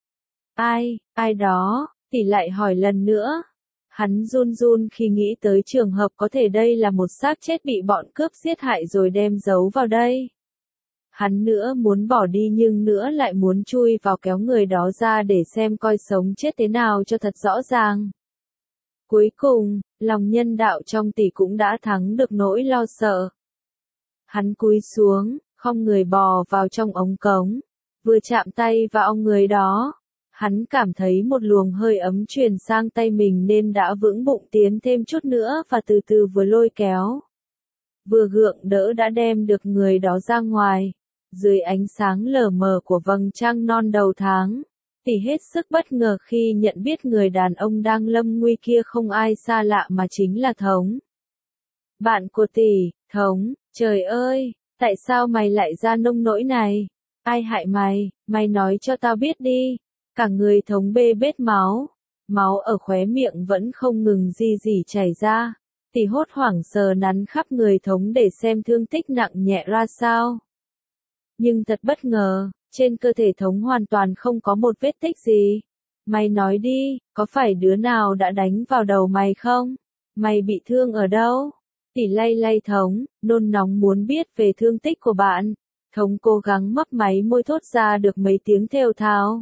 Ai đó? Tỷ lại hỏi lần nữa. Hắn run run khi nghĩ tới trường hợp có thể đây là một xác chết bị bọn cướp giết hại rồi đem giấu vào đây. Hắn nữa muốn bỏ đi nhưng nữa lại muốn chui vào kéo người đó ra để xem coi sống chết thế nào cho thật rõ ràng. Cuối cùng, lòng nhân đạo trong tỷ cũng đã thắng được nỗi lo sợ. Hắn cúi xuống, khom người bò vào trong ống cống, vừa chạm tay vào ông người đó. Hắn cảm thấy một luồng hơi ấm truyền sang tay mình nên đã vững bụng tiến thêm chút nữa và từ từ vừa lôi kéo. Vừa gượng đỡ đã đem được người đó ra ngoài. Dưới ánh sáng lờ mờ của vầng trăng non đầu tháng, tỷ hết sức bất ngờ khi nhận biết người đàn ông đang lâm nguy kia không ai xa lạ mà chính là Thống. Bạn của tỷ, Thống, trời ơi, tại sao mày lại ra nông nỗi này? Ai hại mày, mày nói cho tao biết đi. Cả người Thống bê bết máu, máu ở khóe miệng vẫn không ngừng gì chảy ra. Tỷ hốt hoảng sờ nắn khắp người Thống để xem thương tích nặng nhẹ ra sao. Nhưng thật bất ngờ, trên cơ thể Thống hoàn toàn không có một vết tích gì. Mày nói đi, có phải đứa nào đã đánh vào đầu mày không? Mày bị thương ở đâu? Tỷ lay Thống, nôn nóng muốn biết về thương tích của bạn. Thống cố gắng mấp máy môi thốt ra được mấy tiếng thều thào.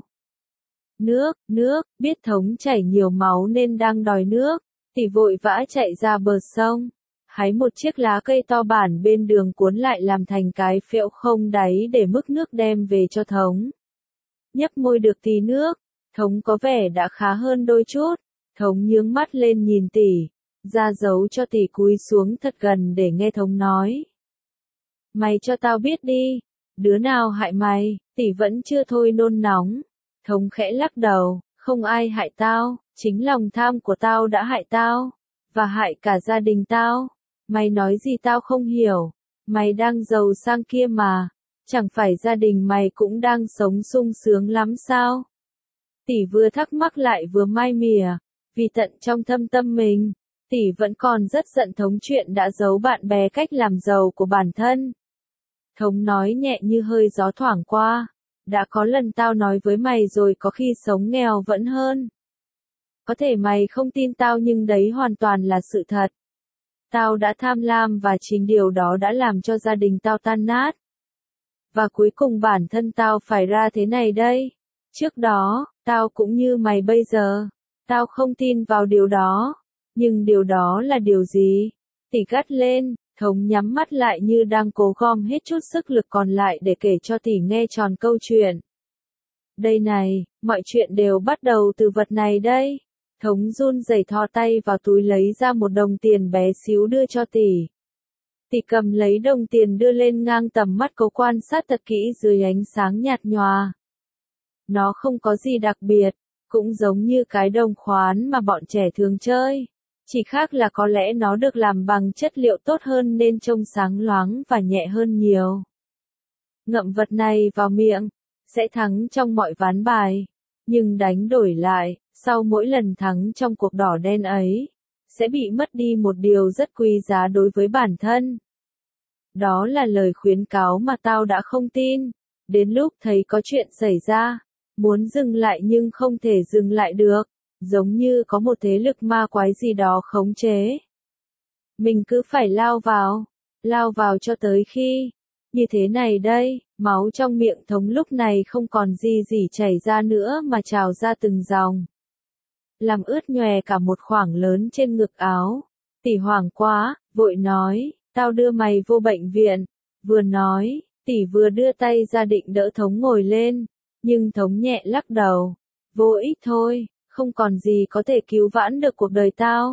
Nước, biết Thống chảy nhiều máu nên đang đòi nước. Tỷ vội vã chạy ra bờ sông. Hái một chiếc lá cây to bản bên đường cuốn lại làm thành cái phễu không đáy để múc nước đem về cho Thống. Nhấp môi được tí nước, Thống có vẻ đã khá hơn đôi chút. Thống nhướng mắt lên nhìn tỷ, ra dấu cho tỷ cúi xuống thật gần để nghe Thống nói. Mày cho tao biết đi, đứa nào hại mày? Tỷ vẫn chưa thôi nôn nóng. Thống khẽ lắc đầu, không ai hại tao, chính lòng tham của tao đã hại tao, và hại cả gia đình tao. Mày nói gì tao không hiểu, mày đang giàu sang kia mà, chẳng phải gia đình mày cũng đang sống sung sướng lắm sao? Tỷ vừa thắc mắc lại vừa mai mỉa, vì tận trong thâm tâm mình, tỷ vẫn còn rất giận Thống chuyện đã giấu bạn bè cách làm giàu của bản thân. Thống nói nhẹ như hơi gió thoảng qua, đã có lần tao nói với mày rồi có khi sống nghèo vẫn hơn. Có thể mày không tin tao nhưng đấy hoàn toàn là sự thật. Tao đã tham lam và chính điều đó đã làm cho gia đình tao tan nát. Và cuối cùng bản thân tao phải ra thế này đây. Trước đó, tao cũng như mày bây giờ. Tao không tin vào điều đó. Nhưng điều đó là điều gì? Tỷ gắt lên, Thống nhắm mắt lại như đang cố gom hết chút sức lực còn lại để kể cho tỷ nghe tròn câu chuyện. Đây này, mọi chuyện đều bắt đầu từ vật này đây. Thống run rẩy thò tay vào túi lấy ra một đồng tiền bé xíu đưa cho tỷ. Tỷ cầm lấy đồng tiền đưa lên ngang tầm mắt cố quan sát thật kỹ dưới ánh sáng nhạt nhòa. Nó không có gì đặc biệt, cũng giống như cái đồng khoán mà bọn trẻ thường chơi. Chỉ khác là có lẽ nó được làm bằng chất liệu tốt hơn nên trông sáng loáng và nhẹ hơn nhiều. Ngậm vật này vào miệng, sẽ thắng trong mọi ván bài. Nhưng đánh đổi lại, sau mỗi lần thắng trong cuộc đỏ đen ấy, sẽ bị mất đi một điều rất quý giá đối với bản thân. Đó là lời khuyến cáo mà tao đã không tin. Đến lúc thấy có chuyện xảy ra, muốn dừng lại nhưng không thể dừng lại được, giống như có một thế lực ma quái gì đó khống chế. Mình cứ phải lao vào cho tới khi, như thế này đây, máu trong miệng Thống lúc này không còn gì chảy ra nữa mà trào ra từng dòng. Làm ướt nhòe cả một khoảng lớn trên ngực áo. Tỷ hoảng quá, vội nói, tao đưa mày vô bệnh viện. Vừa nói, tỷ vừa đưa tay ra định đỡ Thống ngồi lên, nhưng Thống nhẹ lắc đầu. Vô ích thôi, không còn gì có thể cứu vãn được cuộc đời tao.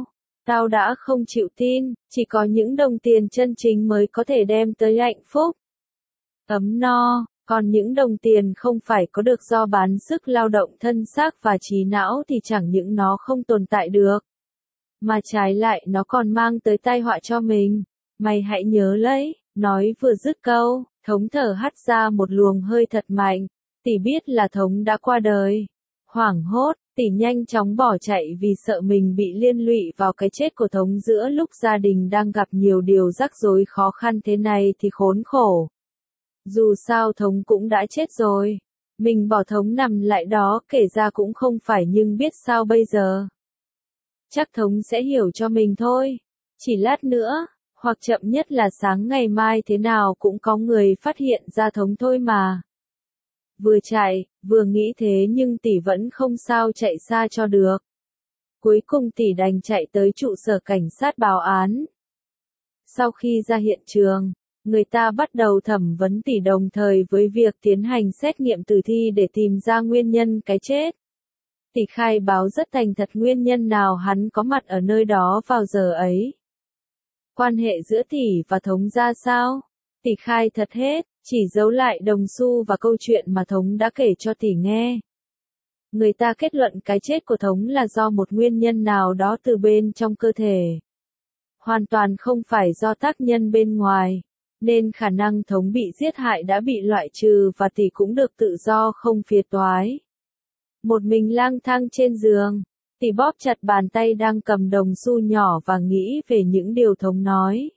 Tao đã không chịu tin, chỉ có những đồng tiền chân chính mới có thể đem tới hạnh phúc. Ấm no, còn những đồng tiền không phải có được do bán sức lao động thân xác và trí não thì chẳng những nó không tồn tại được. Mà trái lại nó còn mang tới tai họa cho mình. Mày hãy nhớ lấy, nói vừa dứt câu, Thống thở hắt ra một luồng hơi thật mạnh. Tỷ biết là Thống đã qua đời. Hoảng hốt, tỷ nhanh chóng bỏ chạy vì sợ mình bị liên lụy vào cái chết của Thống giữa lúc gia đình đang gặp nhiều điều rắc rối khó khăn thế này thì khốn khổ. Dù sao Thống cũng đã chết rồi. Mình bỏ Thống nằm lại đó kể ra cũng không phải nhưng biết sao bây giờ. Chắc Thống sẽ hiểu cho mình thôi. Chỉ lát nữa, hoặc chậm nhất là sáng ngày mai thế nào cũng có người phát hiện ra Thống thôi mà. Vừa chạy, vừa nghĩ thế nhưng tỷ vẫn không sao chạy xa cho được. Cuối cùng tỷ đành chạy tới trụ sở cảnh sát báo án. Sau khi ra hiện trường, người ta bắt đầu thẩm vấn tỷ đồng thời với việc tiến hành xét nghiệm tử thi để tìm ra nguyên nhân cái chết. Tỷ khai báo rất thành thật nguyên nhân nào hắn có mặt ở nơi đó vào giờ ấy. Quan hệ giữa tỷ và Thống ra sao? Tỷ khai thật hết, chỉ giấu lại đồng xu và câu chuyện mà Thống đã kể cho tỷ nghe. Người ta kết luận cái chết của Thống là do một nguyên nhân nào đó từ bên trong cơ thể. Hoàn toàn không phải do tác nhân bên ngoài, nên khả năng Thống bị giết hại đã bị loại trừ và tỷ cũng được tự do không phiền toái. Một mình lang thang trên giường, tỷ bóp chặt bàn tay đang cầm đồng xu nhỏ và nghĩ về những điều Thống nói.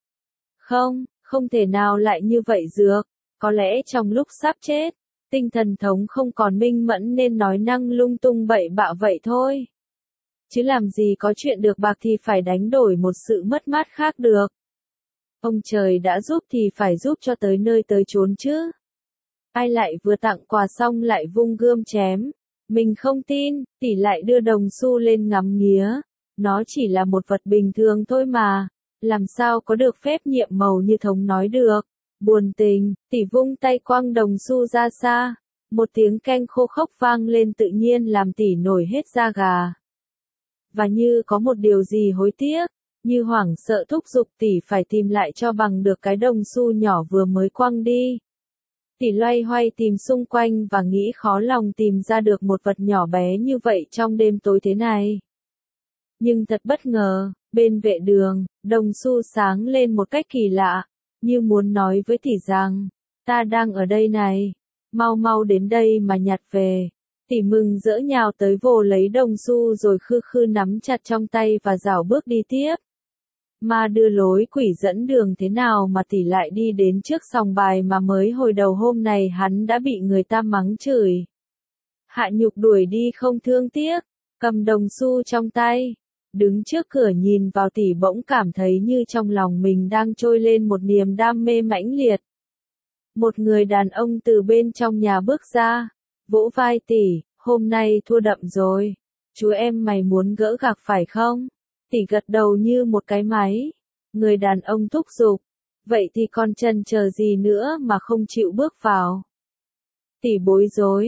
Không thể nào lại như vậy được, có lẽ trong lúc sắp chết, tinh thần Thống không còn minh mẫn nên nói năng lung tung bậy bạ vậy thôi. Chứ làm gì có chuyện được bạc thì phải đánh đổi một sự mất mát khác được. Ông trời đã giúp thì phải giúp cho tới nơi tới chốn chứ. Ai lại vừa tặng quà xong lại vung gươm chém. Mình không tin, tỷ lại đưa đồng xu lên ngắm nghía. Nó chỉ là một vật bình thường thôi mà. Làm sao có được phép nhiệm màu như Thống nói được. Buồn tình, tỷ vung tay quăng đồng xu ra xa. Một tiếng keng khô khốc vang lên tự nhiên làm tỷ nổi hết da gà. Và như có một điều gì hối tiếc, như hoảng sợ thúc giục tỷ phải tìm lại cho bằng được cái đồng xu nhỏ vừa mới quăng đi. Tỷ loay hoay tìm xung quanh và nghĩ khó lòng tìm ra được một vật nhỏ bé như vậy trong đêm tối thế này. Nhưng thật bất ngờ, bên vệ đường, đồng xu sáng lên một cách kỳ lạ, như muốn nói với tỷ rằng, ta đang ở đây này, mau mau đến đây mà nhặt về. Tỷ mừng rỡ nhào tới vồ lấy đồng xu rồi khư khư nắm chặt trong tay và rảo bước đi tiếp. Mà đưa lối quỷ dẫn đường thế nào mà tỷ lại đi đến trước sòng bài mà mới hồi đầu hôm này hắn đã bị người ta mắng chửi. Hạ nhục đuổi đi không thương tiếc, cầm đồng xu trong tay, đứng trước cửa nhìn vào tỷ bỗng cảm thấy như trong lòng mình đang trôi lên một niềm đam mê mãnh liệt. Một người đàn ông từ bên trong nhà bước ra, vỗ vai tỷ, hôm nay thua đậm rồi, chú em mày muốn gỡ gạc phải không? Tỷ gật đầu như một cái máy. Người đàn ông thúc giục, vậy thì con chần chờ gì nữa mà không chịu bước vào? Tỷ bối rối,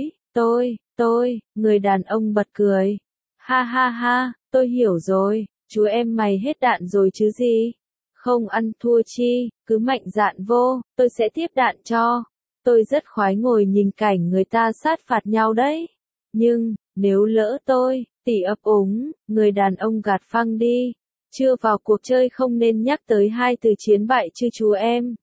người đàn ông bật cười. Ha ha ha, tôi hiểu rồi, chú em mày hết đạn rồi chứ gì? Không ăn thua chi, cứ mạnh dạn vô, tôi sẽ tiếp đạn cho. Tôi rất khoái ngồi nhìn cảnh người ta sát phạt nhau đấy. Nhưng, nếu lỡ tỷ ấp úng, người đàn ông gạt phăng đi. Chưa vào cuộc chơi không nên nhắc tới hai từ chiến bại chứ chú em.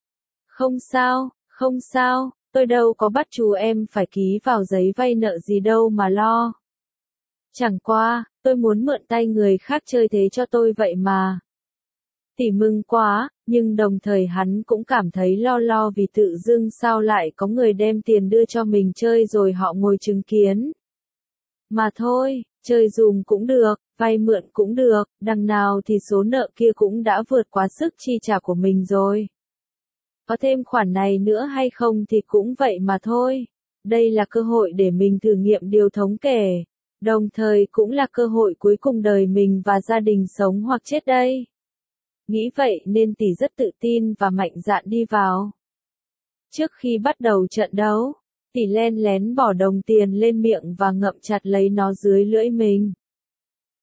Không sao, tôi đâu có bắt chú em phải ký vào giấy vay nợ gì đâu mà lo. Chẳng qua, tôi muốn mượn tay người khác chơi thế cho tôi vậy mà. Tỷ mừng quá, nhưng đồng thời hắn cũng cảm thấy lo vì tự dưng sao lại có người đem tiền đưa cho mình chơi rồi họ ngồi chứng kiến. Mà thôi, chơi dùm cũng được, vay mượn cũng được, đằng nào thì số nợ kia cũng đã vượt quá sức chi trả của mình rồi. Có thêm khoản này nữa hay không thì cũng vậy mà thôi. Đây là cơ hội để mình thử nghiệm điều Thống kể, đồng thời cũng là cơ hội cuối cùng đời mình và gia đình sống hoặc chết đây. Nghĩ vậy nên tỷ rất tự tin và mạnh dạn đi vào. Trước khi bắt đầu trận đấu, tỷ len lén bỏ đồng tiền lên miệng và ngậm chặt lấy nó dưới lưỡi mình.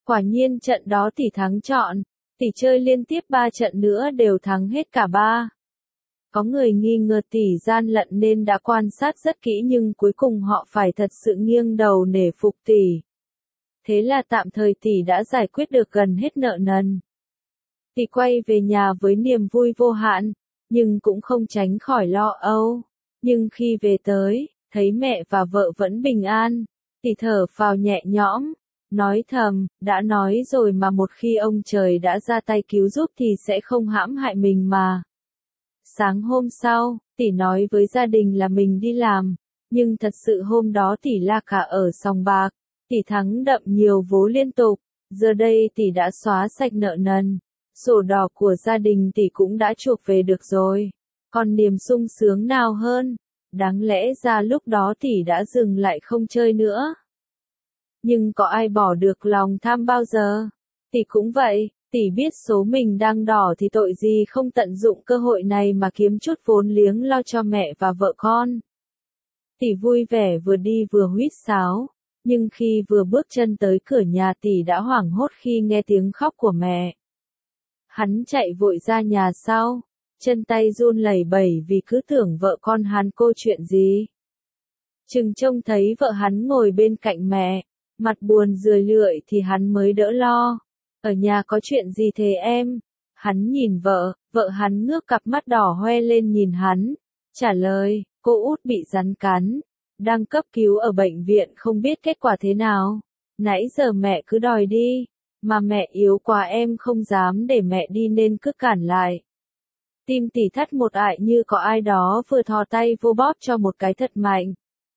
Quả nhiên trận đó tỷ thắng trọn, tỷ chơi liên tiếp 3 trận nữa đều thắng hết cả 3. Có người nghi ngờ tỷ gian lận nên đã quan sát rất kỹ nhưng cuối cùng họ phải thật sự nghiêng đầu nể phục tỷ. Thế là tạm thời tỷ đã giải quyết được gần hết nợ nần. Tỷ quay về nhà với niềm vui vô hạn, nhưng cũng không tránh khỏi lo âu. Nhưng khi về tới, thấy mẹ và vợ vẫn bình an, tỷ thở phào nhẹ nhõm, nói thầm, đã nói rồi mà một khi ông trời đã ra tay cứu giúp thì sẽ không hãm hại mình mà. Sáng hôm sau, tỷ nói với gia đình là mình đi làm, nhưng thật sự hôm đó tỷ la cả ở sòng bạc, tỷ thắng đậm nhiều vố liên tục, giờ đây tỷ đã xóa sạch nợ nần, sổ đỏ của gia đình tỷ cũng đã chuộc về được rồi, còn niềm sung sướng nào hơn, đáng lẽ ra lúc đó tỷ đã dừng lại không chơi nữa. Nhưng có ai bỏ được lòng tham bao giờ? Tỷ cũng vậy. Tỷ biết số mình đang đỏ thì tội gì không tận dụng cơ hội này mà kiếm chút vốn liếng lo cho mẹ và vợ con. Tỷ vui vẻ vừa đi vừa huýt sáo, nhưng khi vừa bước chân tới cửa nhà tỷ đã hoảng hốt khi nghe tiếng khóc của mẹ. Hắn chạy vội ra nhà sau, chân tay run lẩy bẩy vì cứ tưởng vợ con hắn cô chuyện gì. Chừng trông thấy vợ hắn ngồi bên cạnh mẹ, mặt buồn rười lượi thì hắn mới đỡ lo. Ở nhà có chuyện gì thế em? Hắn nhìn vợ hắn ngước cặp mắt đỏ hoe lên nhìn hắn, trả lời, cô út bị rắn cắn, đang cấp cứu ở bệnh viện không biết kết quả thế nào. Nãy giờ mẹ cứ đòi đi, mà mẹ yếu quá em không dám để mẹ đi nên cứ cản lại. Tim tỷ thắt một ại như có ai đó vừa thò tay vô bóp cho một cái thật mạnh.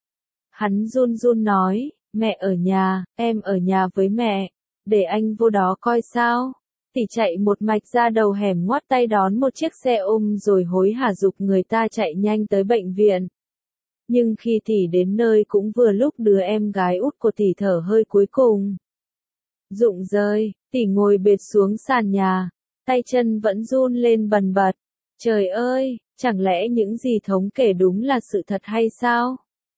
Hắn run run nói, mẹ ở nhà, em ở nhà với mẹ. Để anh vô đó coi sao. Tỷ chạy một mạch ra đầu hẻm ngoắt tay đón một chiếc xe ôm rồi hối hả giục người ta chạy nhanh tới bệnh viện. Nhưng khi tỷ đến nơi cũng vừa lúc đứa em gái út của tỷ thở hơi cuối cùng. Rụng rơi, tỷ ngồi bệt xuống sàn nhà, tay chân vẫn run lên bần bật. Trời ơi, chẳng lẽ những gì thống kể đúng là sự thật hay sao?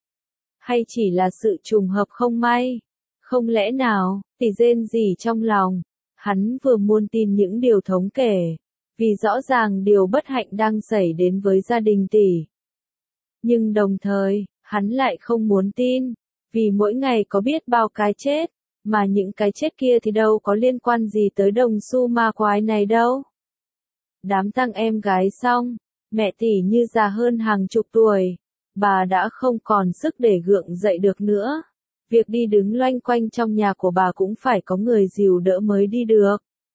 Hay chỉ là sự trùng hợp không may? Không lẽ nào, tỷ rên rỉ trong lòng, hắn vừa muốn tin những điều thống kể, vì rõ ràng điều bất hạnh đang xảy đến với gia đình tỷ. Nhưng đồng thời, hắn lại không muốn tin, vì mỗi ngày có biết bao cái chết, mà những cái chết kia thì đâu có liên quan gì tới đồng xu ma quái này đâu. Đám tang em gái xong, mẹ tỷ như già hơn hàng chục tuổi, bà đã không còn sức để gượng dậy được nữa. Việc đi đứng loanh quanh trong nhà của bà cũng phải có người dìu đỡ mới đi được.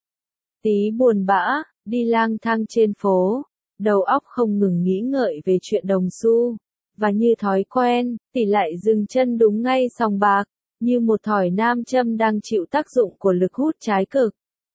Tí buồn bã, đi lang thang trên phố, đầu óc không ngừng nghĩ ngợi về chuyện đồng xu. Và như thói quen, tỷ lại dừng chân đúng ngay sòng bạc, như một thỏi nam châm đang chịu tác dụng của lực hút trái cực.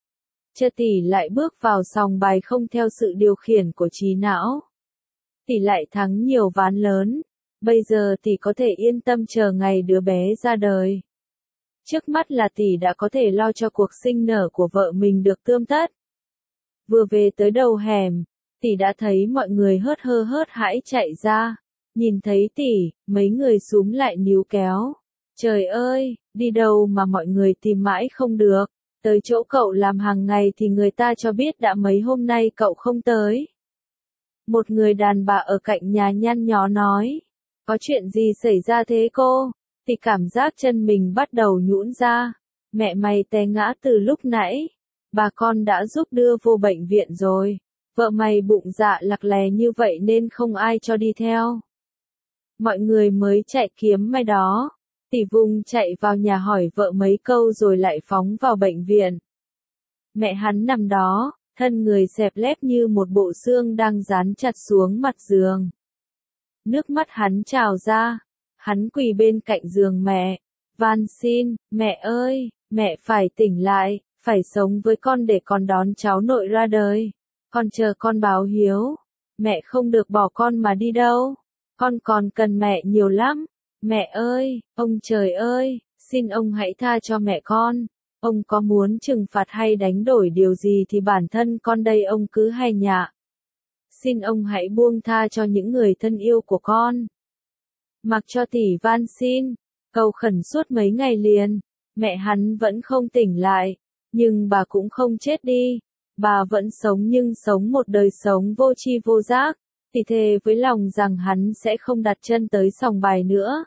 Tỷ lại bước vào sòng bài không theo sự điều khiển của trí não. Tỷ lại thắng nhiều ván lớn. Bây giờ tỷ có thể yên tâm chờ ngày đứa bé ra đời. Trước mắt là tỷ đã có thể lo cho cuộc sinh nở của vợ mình được tươm tất. Vừa về tới đầu hẻm, tỷ đã thấy mọi người hớt hãi chạy ra. Nhìn thấy tỷ, mấy người xúm lại níu kéo. Trời ơi, đi đâu mà mọi người tìm mãi không được. Tới chỗ cậu làm hàng ngày thì người ta cho biết đã mấy hôm nay cậu không tới. Một người đàn bà ở cạnh nhà nhăn nhó nói. Có chuyện gì xảy ra thế cô? Thì cảm giác chân mình bắt đầu nhũn ra. Mẹ mày té ngã từ lúc nãy. Bà con đã giúp đưa vô bệnh viện rồi. Vợ mày bụng dạ lặc lè như vậy nên không ai cho đi theo. Mọi người mới chạy kiếm may đó. Tỷ vùng chạy vào nhà hỏi vợ mấy câu rồi lại phóng vào bệnh viện. Mẹ hắn nằm đó, thân người xẹp lép như một bộ xương đang dán chặt xuống mặt giường. Nước mắt hắn trào ra, hắn quỳ bên cạnh giường mẹ, van xin, mẹ ơi, mẹ phải tỉnh lại, phải sống với con để con đón cháu nội ra đời, con chờ con báo hiếu, mẹ không được bỏ con mà đi đâu, con còn cần mẹ nhiều lắm, mẹ ơi, ông trời ơi, xin ông hãy tha cho mẹ con, ông có muốn trừng phạt hay đánh đổi điều gì thì bản thân con đây ông cứ hay nhạ. Xin ông hãy buông tha cho những người thân yêu của con. Mặc cho tỷ van xin, cầu khẩn suốt mấy ngày liền, Mẹ hắn vẫn không tỉnh lại, nhưng bà cũng không chết đi. Bà vẫn sống nhưng sống một đời sống vô tri vô giác. Tỷ thề với lòng rằng hắn sẽ không đặt chân tới sòng bài nữa.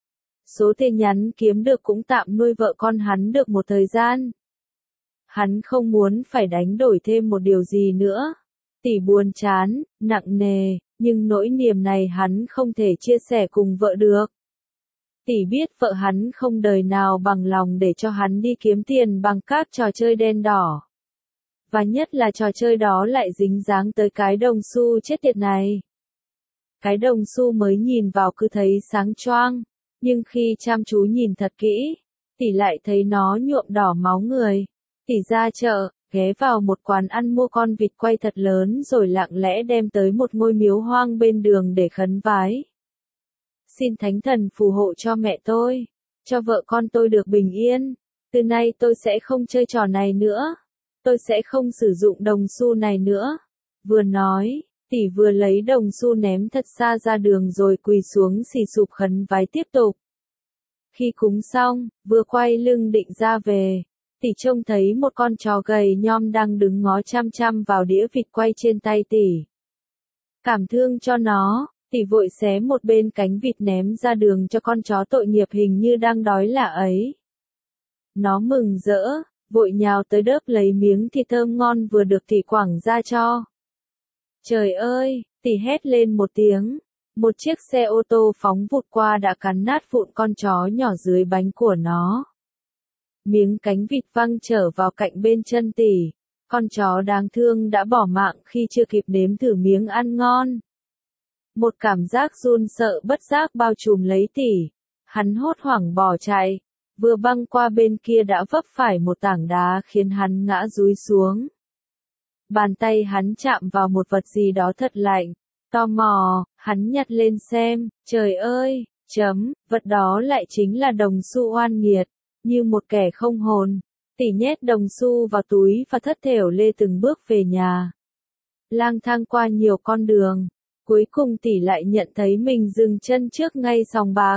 Số tiền nhắn kiếm được cũng tạm nuôi vợ con hắn được một thời gian. Hắn không muốn phải đánh đổi thêm một điều gì nữa. Tỷ buồn chán, nặng nề, nhưng nỗi niềm này hắn không thể chia sẻ cùng vợ được. Tỷ biết vợ hắn không đời nào bằng lòng để cho hắn đi kiếm tiền bằng các trò chơi đen đỏ. Và nhất là trò chơi đó lại dính dáng tới cái đồng xu chết tiệt này. Cái đồng xu mới nhìn vào cứ thấy sáng choang, nhưng khi chăm chú nhìn thật kỹ, tỷ lại thấy nó nhuộm đỏ máu người. Tỷ ra chợ, ghé vào một quán ăn mua con vịt quay thật lớn rồi lặng lẽ đem tới một ngôi miếu hoang bên đường để khấn vái. Xin Thánh Thần phù hộ cho mẹ tôi, cho vợ con tôi được bình yên. Từ nay tôi sẽ không chơi trò này nữa. Tôi sẽ không sử dụng đồng xu này nữa. Vừa nói, tỷ vừa lấy đồng xu ném thật xa ra đường rồi quỳ xuống xì sụp khấn vái tiếp tục. Khi cúng xong, vừa quay lưng định ra về, tỷ trông thấy một con chó gầy nhom đang đứng ngó chăm chăm vào đĩa vịt quay trên tay tỷ. Cảm thương cho nó, tỷ vội xé một bên cánh vịt ném ra đường cho con chó tội nghiệp hình như đang đói lạ ấy. Nó mừng rỡ, vội nhào tới đớp lấy miếng thịt thơm ngon vừa được tỷ quẳng ra cho. Trời ơi, tỷ hét lên một tiếng. Một chiếc xe ô tô phóng vụt qua đã cắn nát vụn con chó nhỏ dưới bánh của nó. Miếng cánh vịt văng trở vào cạnh bên chân tỷ. Con chó đáng thương đã bỏ mạng khi chưa kịp nếm thử miếng ăn ngon. Một cảm giác run sợ bất giác bao trùm lấy tỷ. Hắn hốt hoảng bỏ chạy. Vừa băng qua bên kia đã vấp phải một tảng đá khiến hắn ngã dúi xuống. Bàn tay hắn chạm vào một vật gì đó thật lạnh. Tò mò, hắn nhặt lên xem, trời ơi, vật đó lại chính là đồng xu oan nghiệt. Như một kẻ không hồn, tỷ nhét đồng xu vào túi và thất thểu lê từng bước về nhà. Lang thang qua nhiều con đường, cuối cùng tỷ lại nhận thấy mình dừng chân trước ngay sòng bạc.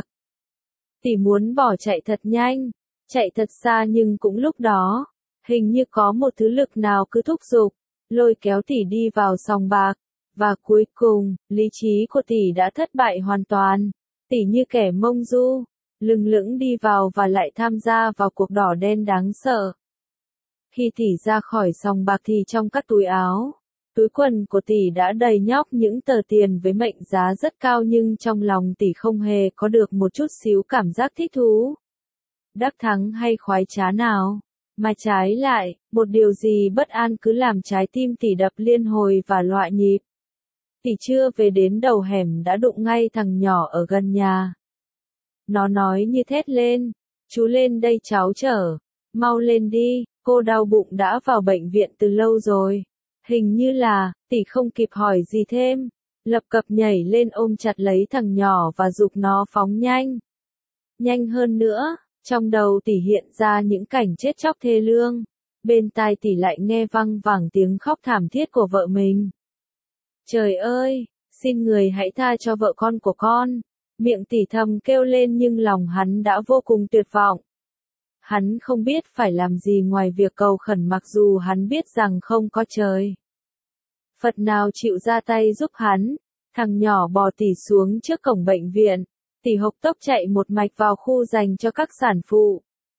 Tỷ muốn bỏ chạy thật nhanh, chạy thật xa nhưng cũng lúc đó, hình như có một thứ lực nào cứ thúc giục, lôi kéo tỷ đi vào sòng bạc. Và cuối cùng, lý trí của tỷ đã thất bại hoàn toàn. Tỷ như kẻ mông du, lừng lững đi vào và lại tham gia vào cuộc đỏ đen đáng sợ. Khi tỷ ra khỏi sòng bạc thì trong các túi áo, túi quần của tỷ đã đầy nhóc những tờ tiền với mệnh giá rất cao nhưng trong lòng tỷ không hề có được một chút xíu cảm giác thích thú, đắc thắng hay khoái trá nào. Mà trái lại, một điều gì bất an cứ làm trái tim tỷ đập liên hồi và loạn nhịp. Tỷ chưa về đến đầu hẻm đã đụng ngay thằng nhỏ ở gần nhà. Nó nói như thét lên, chú lên đây cháu chở, mau lên đi, cô đau bụng đã vào bệnh viện từ lâu rồi. Hình như là, tỷ không kịp hỏi gì thêm, lập cập nhảy lên ôm chặt lấy thằng nhỏ và giục nó phóng nhanh. Nhanh hơn nữa, trong đầu tỷ hiện ra những cảnh chết chóc thê lương, bên tai tỷ lại nghe văng vẳng tiếng khóc thảm thiết của vợ mình. Trời ơi, xin người hãy tha cho vợ con của con. Miệng tỷ thầm kêu lên nhưng lòng hắn đã vô cùng tuyệt vọng. Hắn không biết phải làm gì ngoài việc cầu khẩn mặc dù hắn biết rằng không có trời Phật nào chịu ra tay giúp hắn. Thằng nhỏ bò tỷ xuống trước cổng bệnh viện. Tỷ hộc tốc chạy một mạch vào khu dành cho các sản phụ.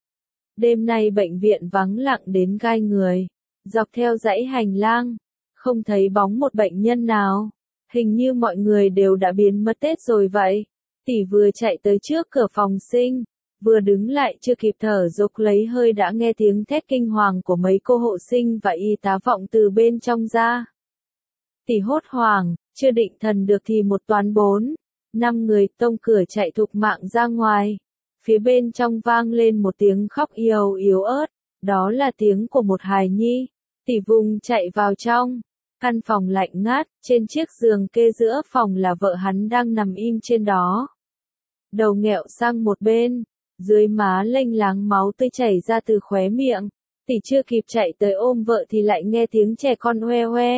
Đêm nay bệnh viện vắng lặng đến gai người. Dọc theo dãy hành lang, không thấy bóng một bệnh nhân nào. Hình như mọi người đều đã biến mất Tết rồi vậy. Tỷ vừa chạy tới trước cửa phòng sinh, vừa đứng lại chưa kịp thở dốc lấy hơi đã nghe tiếng thét kinh hoàng của mấy cô hộ sinh và y tá vọng từ bên trong ra. Tỷ hốt hoảng, chưa định thần được thì một toán 4-5 người tông cửa chạy thục mạng ra ngoài. Phía bên trong vang lên một tiếng khóc yếu yếu ớt, đó là tiếng của một hài nhi. Tỷ vùng chạy vào trong. Căn phòng lạnh ngát, trên chiếc giường kê giữa phòng là vợ hắn đang nằm im trên đó. Đầu nghẹo sang một bên, dưới má lênh láng máu tươi chảy ra từ khóe miệng. Tỷ chưa kịp chạy tới ôm vợ thì lại nghe tiếng trẻ con hoe hoe.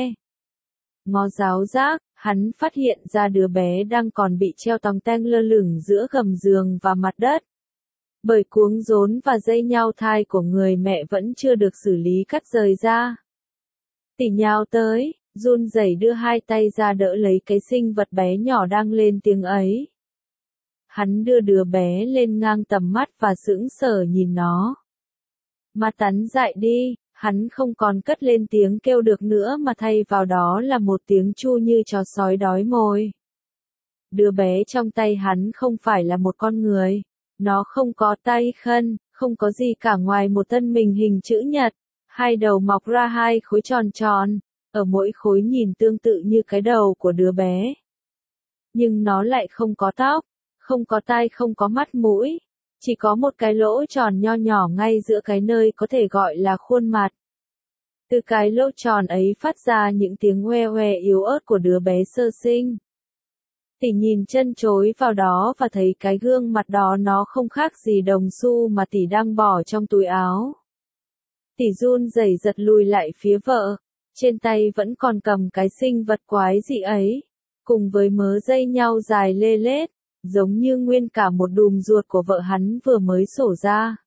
Ngó giáo giác, hắn phát hiện ra đứa bé đang còn bị treo tòng teng lơ lửng giữa gầm giường và mặt đất. Bởi cuống rốn và dây nhau thai của người mẹ vẫn chưa được xử lý cắt rời ra. Tỷ nhào tới, run rẩy đưa hai tay ra đỡ lấy cái sinh vật bé nhỏ đang lên tiếng ấy. Hắn đưa đứa bé lên ngang tầm mắt và sững sờ nhìn nó. Mà tắn dại đi, hắn không còn cất lên tiếng kêu được nữa mà thay vào đó là một tiếng chu như chó sói đói mồi. Đứa bé trong tay hắn không phải là một con người. Nó không có tay khăn, không có gì cả ngoài một thân mình hình chữ nhật. Hai đầu mọc ra hai khối tròn tròn, ở mỗi khối nhìn tương tự như cái đầu của đứa bé. Nhưng nó lại không có tóc, không có tai, không có mắt mũi. Chỉ có một cái lỗ tròn nho nhỏ ngay giữa cái nơi có thể gọi là khuôn mặt. Từ cái lỗ tròn ấy phát ra những tiếng hoe hoe yếu ớt của đứa bé sơ sinh. Tỷ nhìn chân chối vào đó và thấy cái gương mặt đó nó không khác gì đồng xu mà tỷ đang bỏ trong túi áo. Tỷ run rẩy giật lùi lại phía vợ, trên tay vẫn còn cầm cái sinh vật quái dị ấy, cùng với mớ dây nhau dài lê lết, giống như nguyên cả một đùm ruột của vợ hắn vừa mới xổ ra.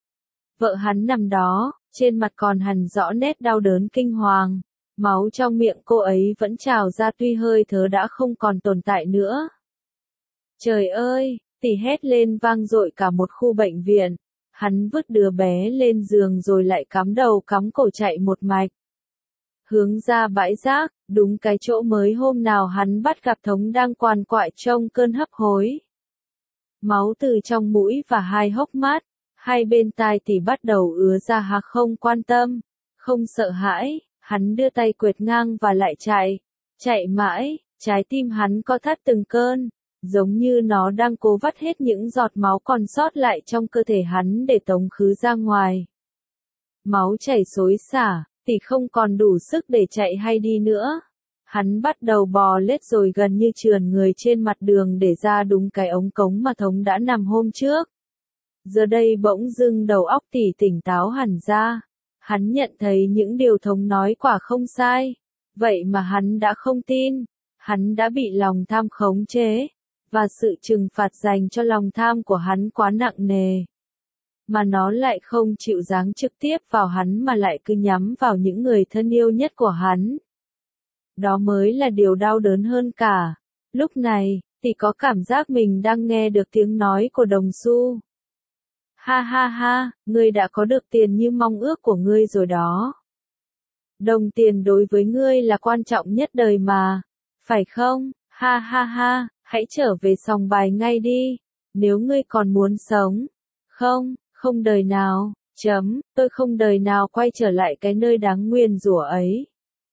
Vợ hắn nằm đó, trên mặt còn hằn rõ nét đau đớn kinh hoàng. Máu trong miệng cô ấy vẫn trào ra tuy hơi thở đã không còn tồn tại nữa. Trời ơi, tỷ hét lên vang dội cả một khu bệnh viện. Hắn vứt đứa bé lên giường rồi lại cắm đầu cắm cổ chạy một mạch. Hướng ra bãi rác, đúng cái chỗ mới hôm nào hắn bắt gặp Thống đang quằn quại trong cơn hấp hối. Máu từ trong mũi và hai hốc mắt, hai bên tai tỷ bắt đầu ứa ra hạc không quan tâm, không sợ hãi. Hắn đưa tay quệt ngang và lại chạy mãi, trái tim hắn co thắt từng cơn, giống như nó đang cố vắt hết những giọt máu còn sót lại trong cơ thể hắn để tống khứ ra ngoài. Máu chảy xối xả, tỷ không còn đủ sức để chạy hay đi nữa. Hắn bắt đầu bò lết rồi gần như trườn người trên mặt đường để ra đúng cái ống cống mà Thống đã nằm hôm trước. Giờ đây bỗng dưng đầu óc tỷ tỉnh táo hẳn ra. Hắn nhận thấy những điều Thống nói quả không sai. Vậy mà hắn đã không tin. Hắn đã bị lòng tham khống chế. Và sự trừng phạt dành cho lòng tham của hắn quá nặng nề. Mà nó lại không chịu giáng trực tiếp vào hắn mà lại cứ nhắm vào những người thân yêu nhất của hắn. Đó mới là điều đau đớn hơn cả. Lúc này, tỷ có cảm giác mình đang nghe được tiếng nói của đồng xu. Ha ha ha, ngươi đã có được tiền như mong ước của ngươi rồi đó. Đồng tiền đối với ngươi là quan trọng nhất đời mà, phải không? Ha ha ha, hãy trở về sòng bài ngay đi, nếu ngươi còn muốn sống. Không đời nào, tôi không đời nào quay trở lại cái nơi đáng nguyền rủa ấy.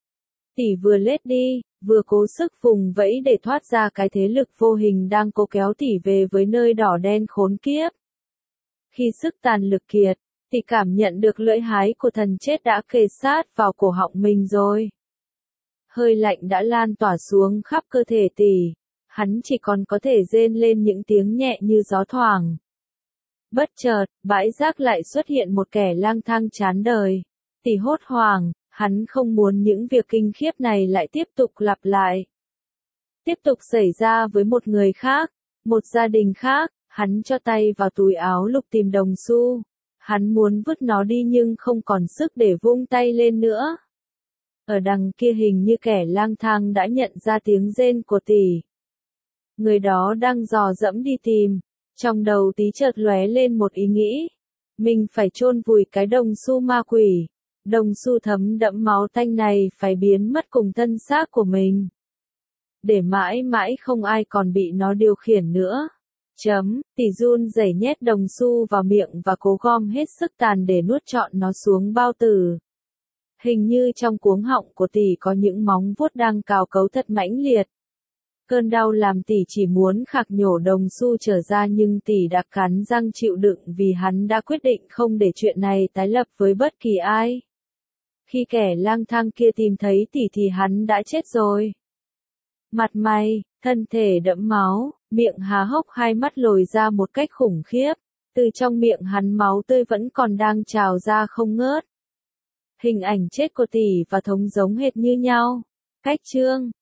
Tỷ vừa lết đi, vừa cố sức vùng vẫy để thoát ra cái thế lực vô hình đang cố kéo tỷ về với nơi đỏ đen khốn kiếp. Khi sức tàn lực kiệt, tỷ cảm nhận được lưỡi hái của thần chết đã kề sát vào cổ họng mình rồi. Hơi lạnh đã lan tỏa xuống khắp cơ thể tỷ, hắn chỉ còn có thể rên lên những tiếng nhẹ như gió thoảng. Bất chợt, bãi rác lại xuất hiện một kẻ lang thang chán đời. Tỷ hốt hoảng, hắn không muốn những việc kinh khiếp này lại tiếp tục lặp lại. Tiếp tục xảy ra với một người khác, một gia đình khác, hắn cho tay vào túi áo lục tìm đồng xu. Hắn muốn vứt nó đi nhưng không còn sức để vung tay lên nữa. Ở đằng kia hình như kẻ lang thang đã nhận ra tiếng rên của tỷ. Người đó đang dò dẫm đi tìm. Trong đầu tí chợt lóe lên một ý nghĩ. Mình phải chôn vùi cái đồng xu ma quỷ. Đồng xu thấm đẫm máu tanh này phải biến mất cùng thân xác của mình. Để mãi mãi không ai còn bị nó điều khiển nữa. Tỷ run rẩy nhét đồng xu vào miệng và cố gom hết sức tàn để nuốt trọn nó xuống bao tử. Hình như trong cuống họng của tỷ có những móng vuốt đang cào cấu thật mãnh liệt. Cơn đau làm tỷ chỉ muốn khạc nhổ đồng xu trở ra nhưng tỷ đã cắn răng chịu đựng vì hắn đã quyết định không để chuyện này tái lập với bất kỳ ai. Khi kẻ lang thang kia tìm thấy tỷ thì hắn đã chết rồi. Mặt mày, thân thể đẫm máu, miệng há hốc hai mắt lồi ra một cách khủng khiếp. Từ trong miệng hắn máu tươi vẫn còn đang trào ra không ngớt. Hình ảnh chết của tỷ và Thống giống hệt như nhau. Cách chương